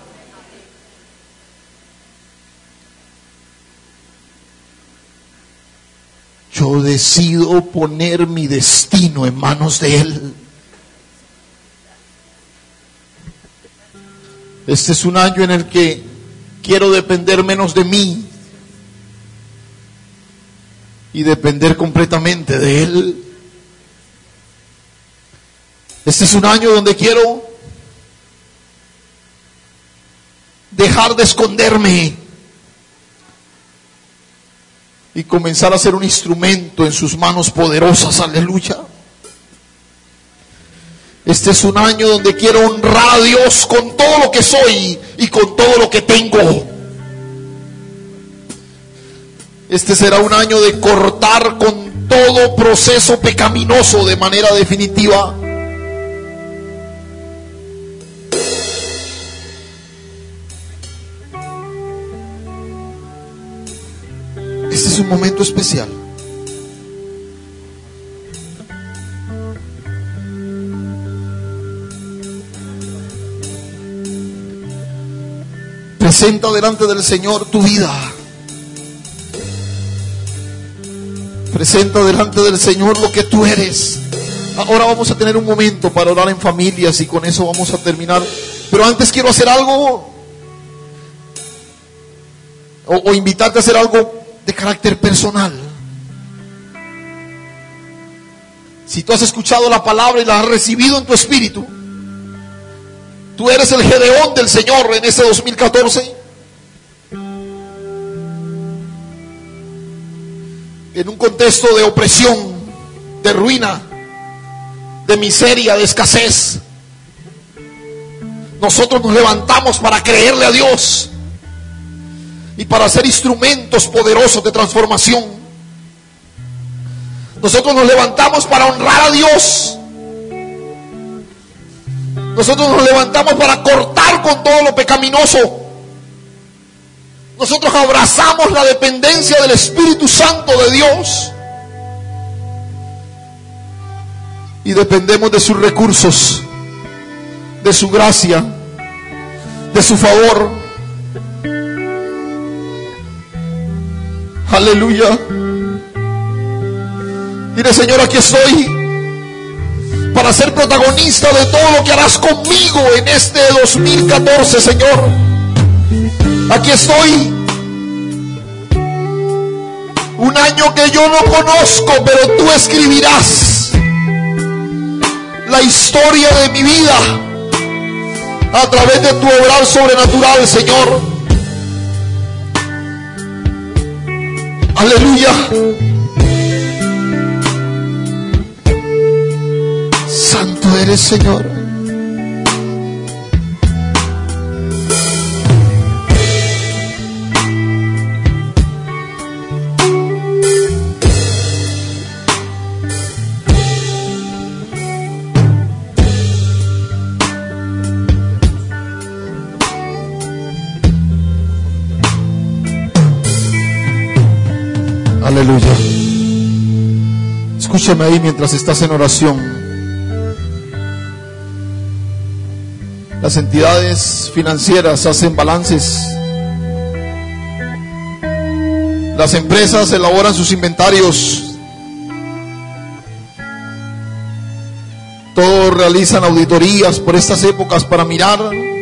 Yo decido poner mi destino en manos de Él. Este es un año en el que quiero depender menos de mí y depender completamente de Él. Este es un año donde quiero dejar de esconderme y comenzar a ser un instrumento en sus manos poderosas. Aleluya. Este es un año donde quiero honrar a Dios con todo lo que soy y con todo lo que tengo. Este será un año de cortar con todo proceso pecaminoso de manera definitiva. Este es un momento especial. Presenta delante del Señor tu vida. Presenta delante del Señor lo que tú eres. Ahora vamos a tener un momento para orar en familias y con eso vamos a terminar. Pero antes quiero hacer algo o invitarte a hacer algo de carácter personal. Si tú has escuchado la palabra y la has recibido en tu espíritu, tú eres el Gedeón del Señor en este 2014. En un contexto de opresión, de ruina, de miseria, de escasez, nosotros nos levantamos para creerle a Dios y para ser instrumentos poderosos de transformación. Nosotros nos levantamos para honrar a Dios. Nosotros nos levantamos para cortar con todo lo pecaminoso. Nosotros abrazamos la dependencia del Espíritu Santo de Dios y dependemos de sus recursos, de su gracia, de su favor. Aleluya. Dile: Señor, aquí estoy para ser protagonista de todo lo que harás conmigo en este 2014, Señor. Aquí estoy. Un año que yo no conozco, pero tú escribirás la historia de mi vida a través de tu obrar sobrenatural, Señor. Aleluya. Santo eres, Señor. Aleluya. Escúchame ahí mientras estás en oración. Las entidades financieras hacen balances. Las empresas elaboran sus inventarios. Todos realizan auditorías por estas épocas para mirar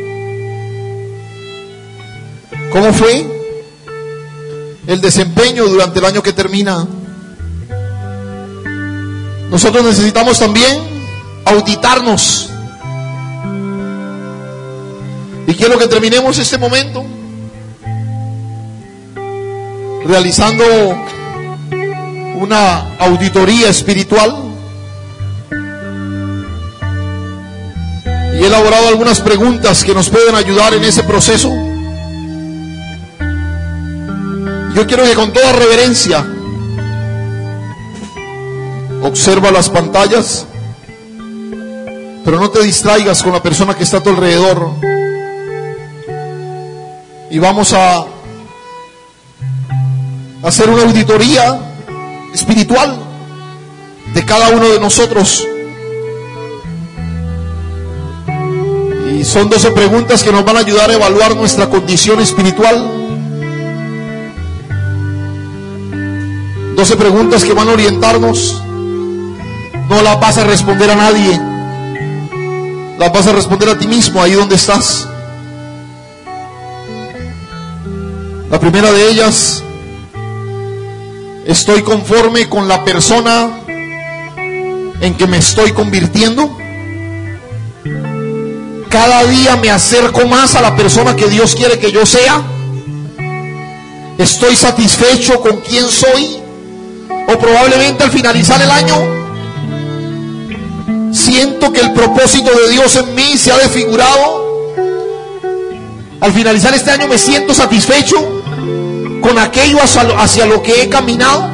cómo fue el desempeño durante el año que termina. Nosotros necesitamos también auditarnos. Y quiero que terminemos este momento realizando una auditoría espiritual. Y he elaborado algunas preguntas que nos pueden ayudar en ese proceso. Yo quiero que con toda reverencia observa las pantallas, pero no te distraigas con la persona que está a tu alrededor. Y vamos a hacer una auditoría espiritual de cada uno de nosotros. Y son 12 preguntas que nos van a ayudar a evaluar nuestra condición espiritual. 12 preguntas que van a orientarnos. No las vas a responder a nadie, las vas a responder a ti mismo, ahí donde estás. La primera de ellas: ¿estoy conforme con la persona en que me estoy convirtiendo? ¿Cada día me acerco más a la persona que Dios quiere que yo sea? ¿Estoy satisfecho con quién soy? ¿O probablemente al finalizar el año siento que el propósito de Dios en mí se ha desfigurado? Al finalizar este año me siento satisfecho con aquello hacia lo que he caminado.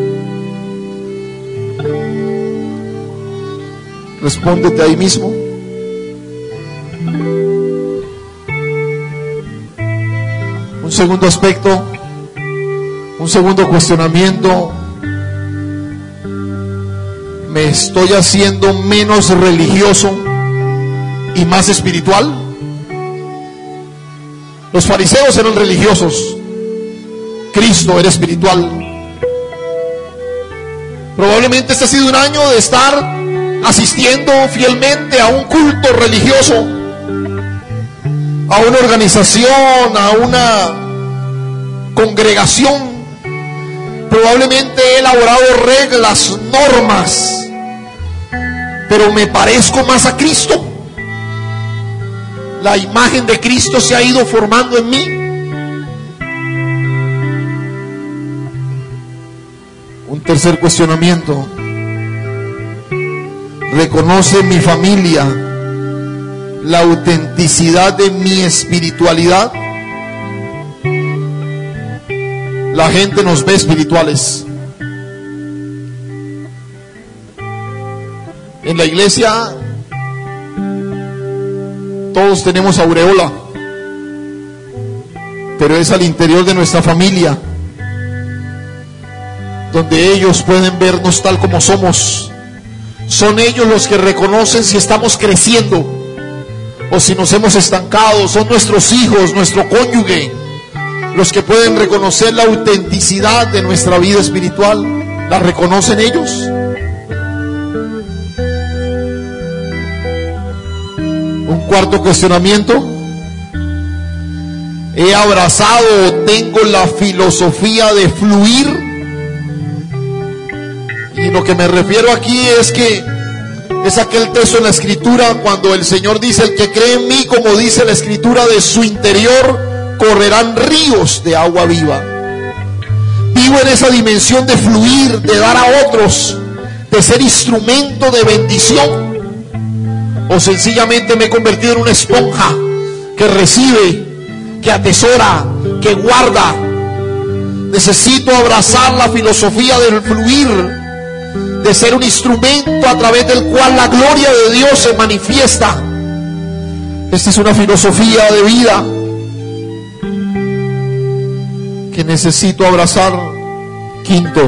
Respóndete ahí mismo. Un segundo aspecto, un segundo cuestionamiento: ¿me estoy haciendo menos religioso y más espiritual? Los fariseos eran religiosos, Cristo era espiritual. Probablemente este ha sido un año de estar asistiendo fielmente a un culto religioso, a una organización, a una congregación. Probablemente he elaborado reglas, normas, pero me parezco más a Cristo. La imagen de Cristo se ha ido formando en mí. Un tercer cuestionamiento: ¿reconoce mi familia la autenticidad de mi espiritualidad? La gente nos ve espirituales. En la iglesia todos tenemos aureola, pero es al interior de nuestra familia donde ellos pueden vernos tal como somos. Son ellos los que reconocen si estamos creciendo o si nos hemos estancado. Son nuestros hijos, nuestro cónyuge, los que pueden reconocer la autenticidad de nuestra vida espiritual. ¿La reconocen ellos? Un cuarto cuestionamiento: ¿he abrazado o tengo la filosofía de fluir? Y lo que me refiero aquí es que es aquel texto en la Escritura cuando el Señor dice: el que cree en mí, como dice la Escritura, de su interior correrán ríos de agua viva. Vivo en esa dimensión de fluir, de dar a otros, de ser instrumento de bendición. O sencillamente me he convertido en una esponja que recibe, que atesora, que guarda. Necesito abrazar la filosofía del fluir, de ser un instrumento a través del cual la gloria de Dios se manifiesta. Esta es una filosofía de vida que necesito abrazar. Quinto: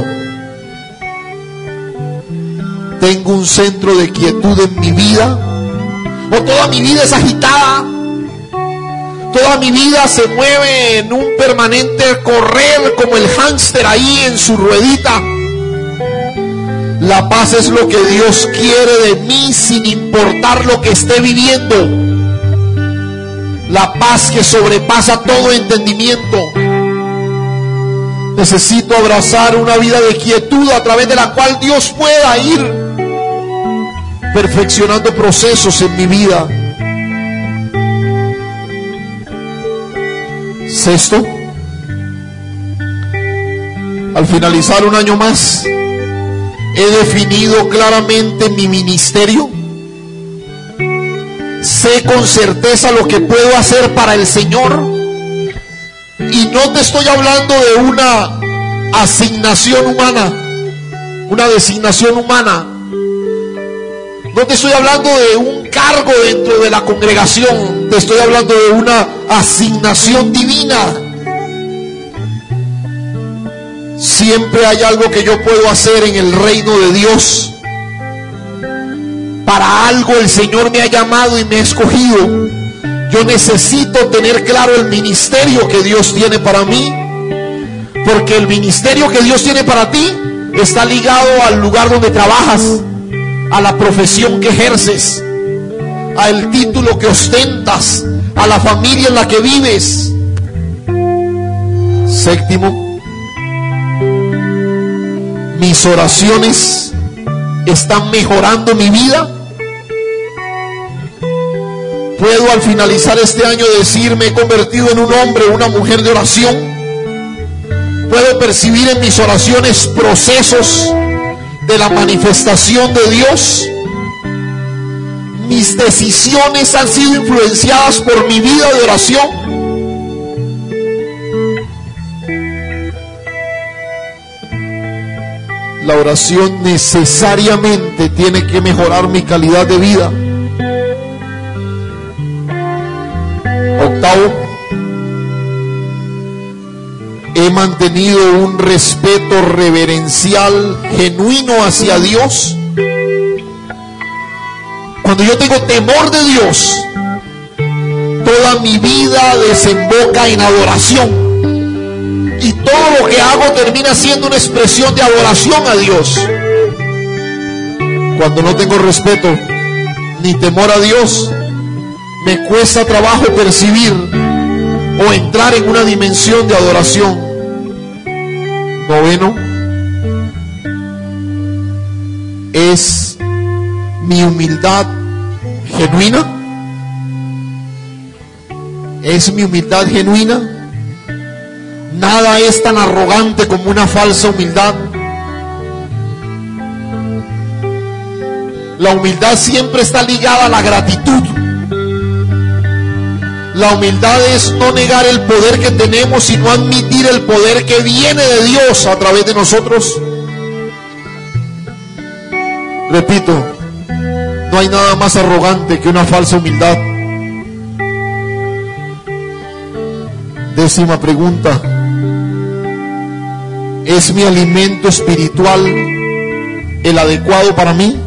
¿tengo un centro de quietud en mi vida? ¿O toda mi vida es agitada? Toda mi vida se mueve en un permanente correr como el hámster ahí en su ruedita. La paz es lo que Dios quiere de mí sin importar lo que esté viviendo. La paz que sobrepasa todo entendimiento. Necesito abrazar una vida de quietud a través de la cual Dios pueda ir perfeccionando procesos en mi vida. Sexto, al finalizar un año más, he definido claramente mi ministerio. Sé con certeza lo que puedo hacer para el Señor. Y no te estoy hablando de una asignación humana, una designación humana. No te estoy hablando de un cargo dentro de la congregación. Te estoy hablando de una asignación divina. Siempre hay algo que yo puedo hacer en el reino de Dios. Para algo el Señor me ha llamado y me ha escogido. Yo necesito tener claro el ministerio que Dios tiene para mí. Porque el ministerio que Dios tiene para ti está ligado al lugar donde trabajas, a la profesión que ejerces, al título que ostentas, a la familia en la que vives. Séptimo, mis oraciones están mejorando mi vida. Puedo al finalizar este año decir: me he convertido en un hombre o una mujer de oración. Puedo percibir en mis oraciones procesos de la manifestación de Dios. Mis decisiones han sido influenciadas por mi vida de oración. La oración necesariamente tiene que mejorar mi calidad de vida. Octavo, he mantenido un respeto reverencial genuino hacia Dios. Cuando yo tengo temor de Dios, toda mi vida desemboca en adoración. Y todo lo que hago termina siendo una expresión de adoración a Dios. Cuando no tengo respeto ni temor a Dios, me cuesta trabajo percibir o entrar en una dimensión de adoración. Noveno, es mi humildad genuina. Es mi humildad genuina. Nada es tan arrogante como una falsa humildad. La humildad siempre está ligada a la gratitud. La humildad es no negar el poder que tenemos, sino admitir el poder que viene de Dios a través de nosotros. Repito, no hay nada más arrogante que una falsa humildad. Décima pregunta: ¿es mi alimento espiritual el adecuado para mí?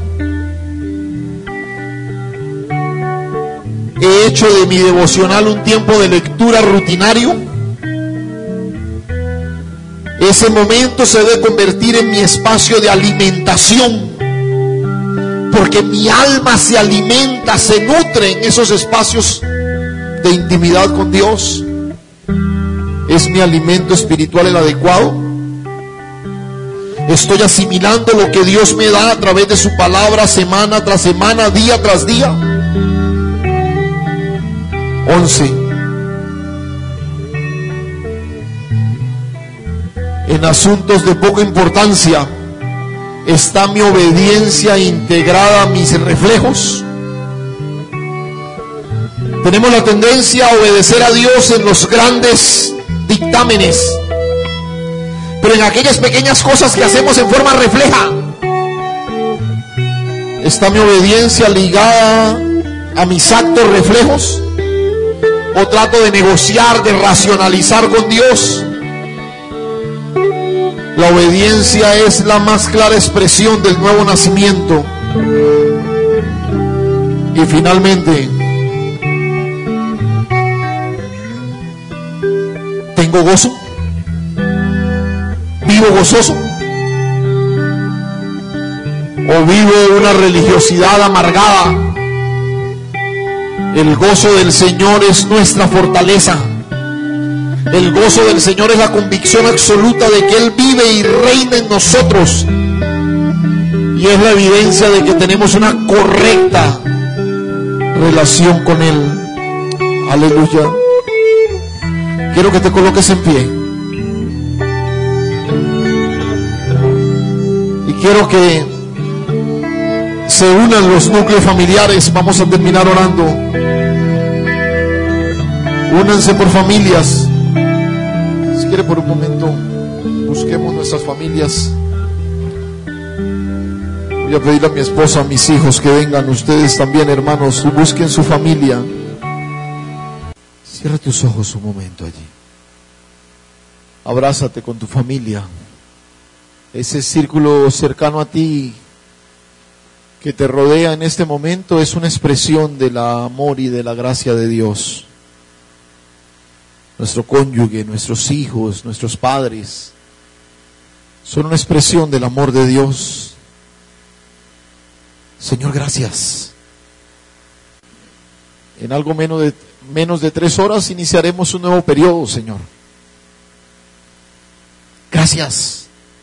¿He hecho de mi devocional un tiempo de lectura rutinario? Ese momento se debe convertir en mi espacio de alimentación, porque mi alma se alimenta, se nutre en esos espacios de intimidad con Dios. ¿Es mi alimento espiritual el adecuado? ¿Estoy asimilando lo que Dios me da a través de su palabra semana tras semana, día tras día? 11. En asuntos de poca importancia, ¿está mi obediencia integrada a mis reflejos? Tenemos la tendencia a obedecer a Dios en los grandes dictámenes, pero en aquellas pequeñas cosas que hacemos en forma refleja, ¿está mi obediencia ligada a mis actos reflejos? ¿O trato de negociar, de racionalizar con Dios? La obediencia es la más clara expresión del nuevo nacimiento. Y finalmente, ¿tengo gozo? ¿Vivo gozoso? ¿O vivo una religiosidad amargada? El gozo del Señor es nuestra fortaleza. El gozo del Señor es la convicción absoluta de que Él vive y reina en nosotros. Y es la evidencia de que tenemos una correcta relación con Él. Aleluya. Quiero que te coloques en pie. Y quiero que se unan los núcleos familiares. Vamos a terminar orando. Únanse por familias. Si quiere, por un momento, busquemos nuestras familias. Voy a pedirle a mi esposa, a mis hijos que vengan. Ustedes también, hermanos, busquen su familia. Cierra tus ojos un momento allí. Abrázate con tu familia. Ese círculo cercano a ti que te rodea en este momento es una expresión del amor y de la gracia de Dios. Nuestro cónyuge, nuestros hijos, nuestros padres son una expresión del amor de Dios. Señor, gracias. En algo menos de 3 horas iniciaremos un nuevo periodo, Señor. Gracias.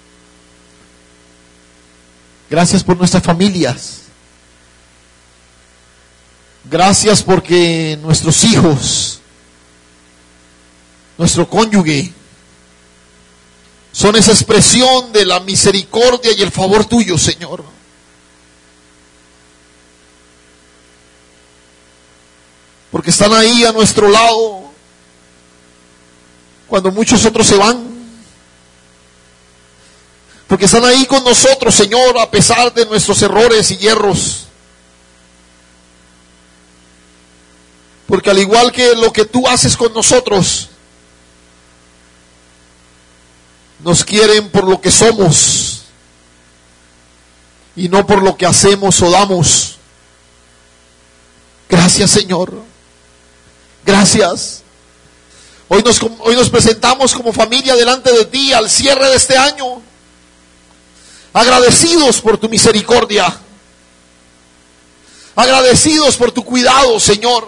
Gracias por nuestras familias. Gracias porque nuestros hijos, nuestro cónyuge, son esa expresión de la misericordia y el favor tuyo, Señor. Porque están ahí a nuestro lado cuando muchos otros se van. Porque están ahí con nosotros, Señor, a pesar de nuestros errores y hierros. Porque al igual que lo que tú haces con nosotros, nos quieren por lo que somos y no por lo que hacemos o damos. Gracias, Señor. Gracias. Hoy nos presentamos como familia delante de ti al cierre de este año, agradecidos por tu misericordia, agradecidos por tu cuidado, Señor.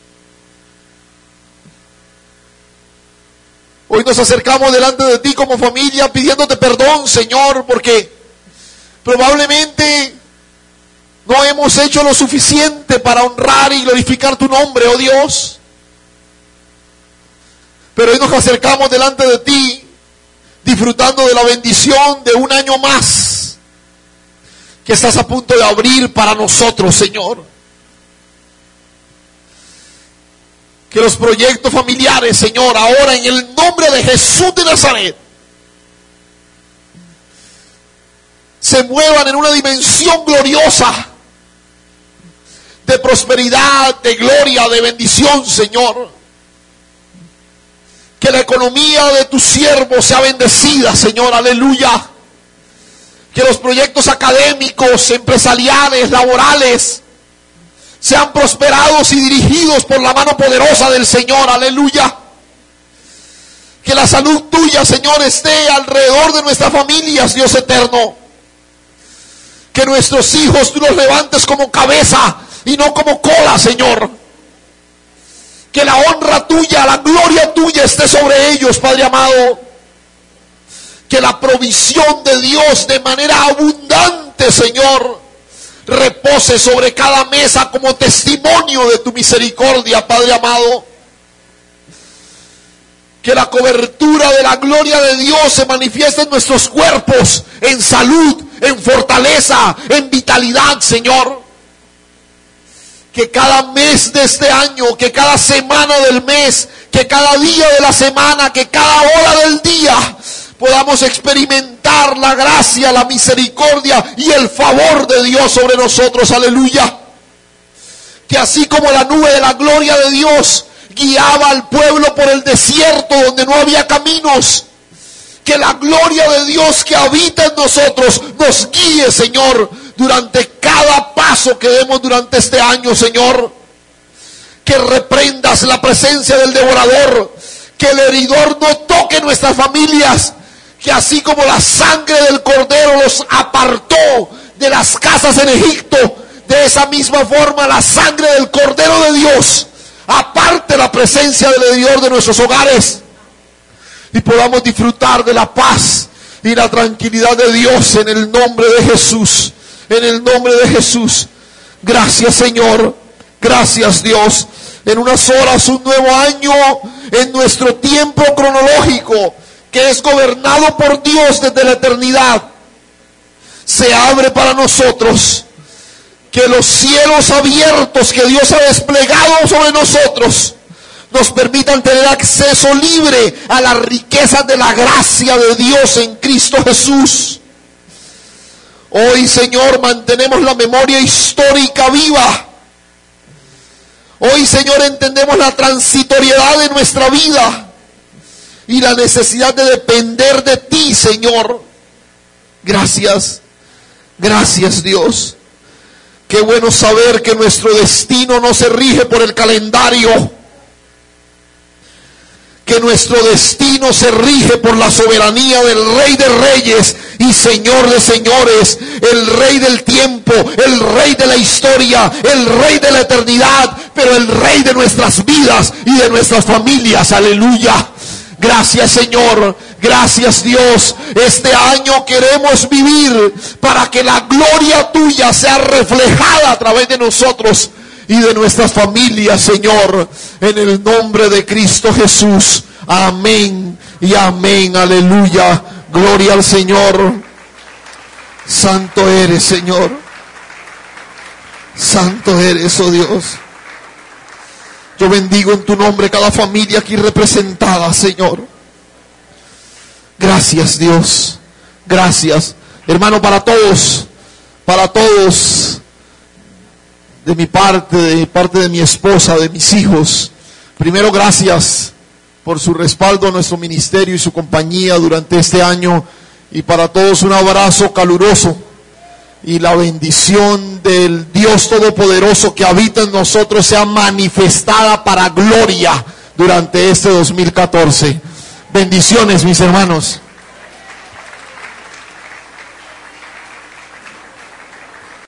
Hoy nos acercamos delante de ti como familia pidiéndote perdón, Señor, porque probablemente no hemos hecho lo suficiente para honrar y glorificar tu nombre, oh Dios. Pero hoy nos acercamos delante de ti, disfrutando de la bendición de un año más que estás a punto de abrir para nosotros, Señor. Que los proyectos familiares, Señor, ahora en el nombre de Jesús de Nazaret, se muevan en una dimensión gloriosa de prosperidad, de gloria, de bendición, Señor. Que la economía de tus siervos sea bendecida, Señor, aleluya. Que los proyectos académicos, empresariales, laborales, sean prosperados y dirigidos por la mano poderosa del Señor, aleluya. Que la salud tuya, Señor, esté alrededor de nuestras familias, Dios eterno. Que nuestros hijos tú los levantes como cabeza y no como cola, Señor. Que la honra tuya, la gloria tuya esté sobre ellos, Padre amado. Que la provisión de Dios de manera abundante, Señor, repose sobre cada mesa como testimonio de tu misericordia, Padre amado. Que la cobertura de la gloria de Dios se manifieste en nuestros cuerpos, en salud, en fortaleza, en vitalidad, Señor. Que cada mes de este año, que cada semana del mes, que cada día de la semana, que cada hora del día podamos experimentar la gracia, la misericordia y el favor de Dios sobre nosotros, aleluya. Que así como la nube de la gloria de Dios guiaba al pueblo por el desierto donde no había caminos, que la gloria de Dios que habita en nosotros nos guíe, Señor, durante cada paso que demos durante este año, Señor. Que reprendas la presencia del devorador, que el heridor no toque nuestras familias, que así como la sangre del cordero los apartó de las casas en Egipto, de esa misma forma la sangre del cordero de Dios aparte la presencia del heridor de nuestros hogares y podamos disfrutar de la paz y la tranquilidad de Dios en el nombre de Jesús. En el nombre de Jesús. Gracias, Señor. Gracias, Dios. En unas horas un nuevo año en nuestro tiempo cronológico, que es gobernado por Dios desde la eternidad, se abre para nosotros, que los cielos abiertos que Dios ha desplegado sobre nosotros nos permitan tener acceso libre a las riquezas de la gracia de Dios en Cristo Jesús. Hoy, Señor, mantenemos la memoria histórica viva. Hoy, Señor, entendemos la transitoriedad de nuestra vida y la necesidad de depender de ti, Señor. Gracias, gracias, Dios. Qué bueno saber que nuestro destino no se rige por el calendario, que nuestro destino se rige por la soberanía del Rey de Reyes y Señor de Señores, el Rey del tiempo, el Rey de la historia, el Rey de la eternidad, pero el Rey de nuestras vidas y de nuestras familias. Aleluya. Gracias, Señor. Gracias, Dios. Este año queremos vivir para que la gloria tuya sea reflejada a través de nosotros y de nuestras familias, Señor, en el nombre de Cristo Jesús. Amén y amén. Aleluya. Gloria al Señor. Santo eres, Señor. Santo eres, oh Dios. Yo bendigo en tu nombre cada familia aquí representada, Señor. Gracias, Dios. Gracias. Hermano, para todos, de mi parte de mi esposa, de mis hijos, primero gracias por su respaldo a nuestro ministerio y su compañía durante este año. Y para todos un abrazo caluroso. Y la bendición del Dios Todopoderoso que habita en nosotros sea manifestada para gloria durante este 2014. Bendiciones, mis hermanos.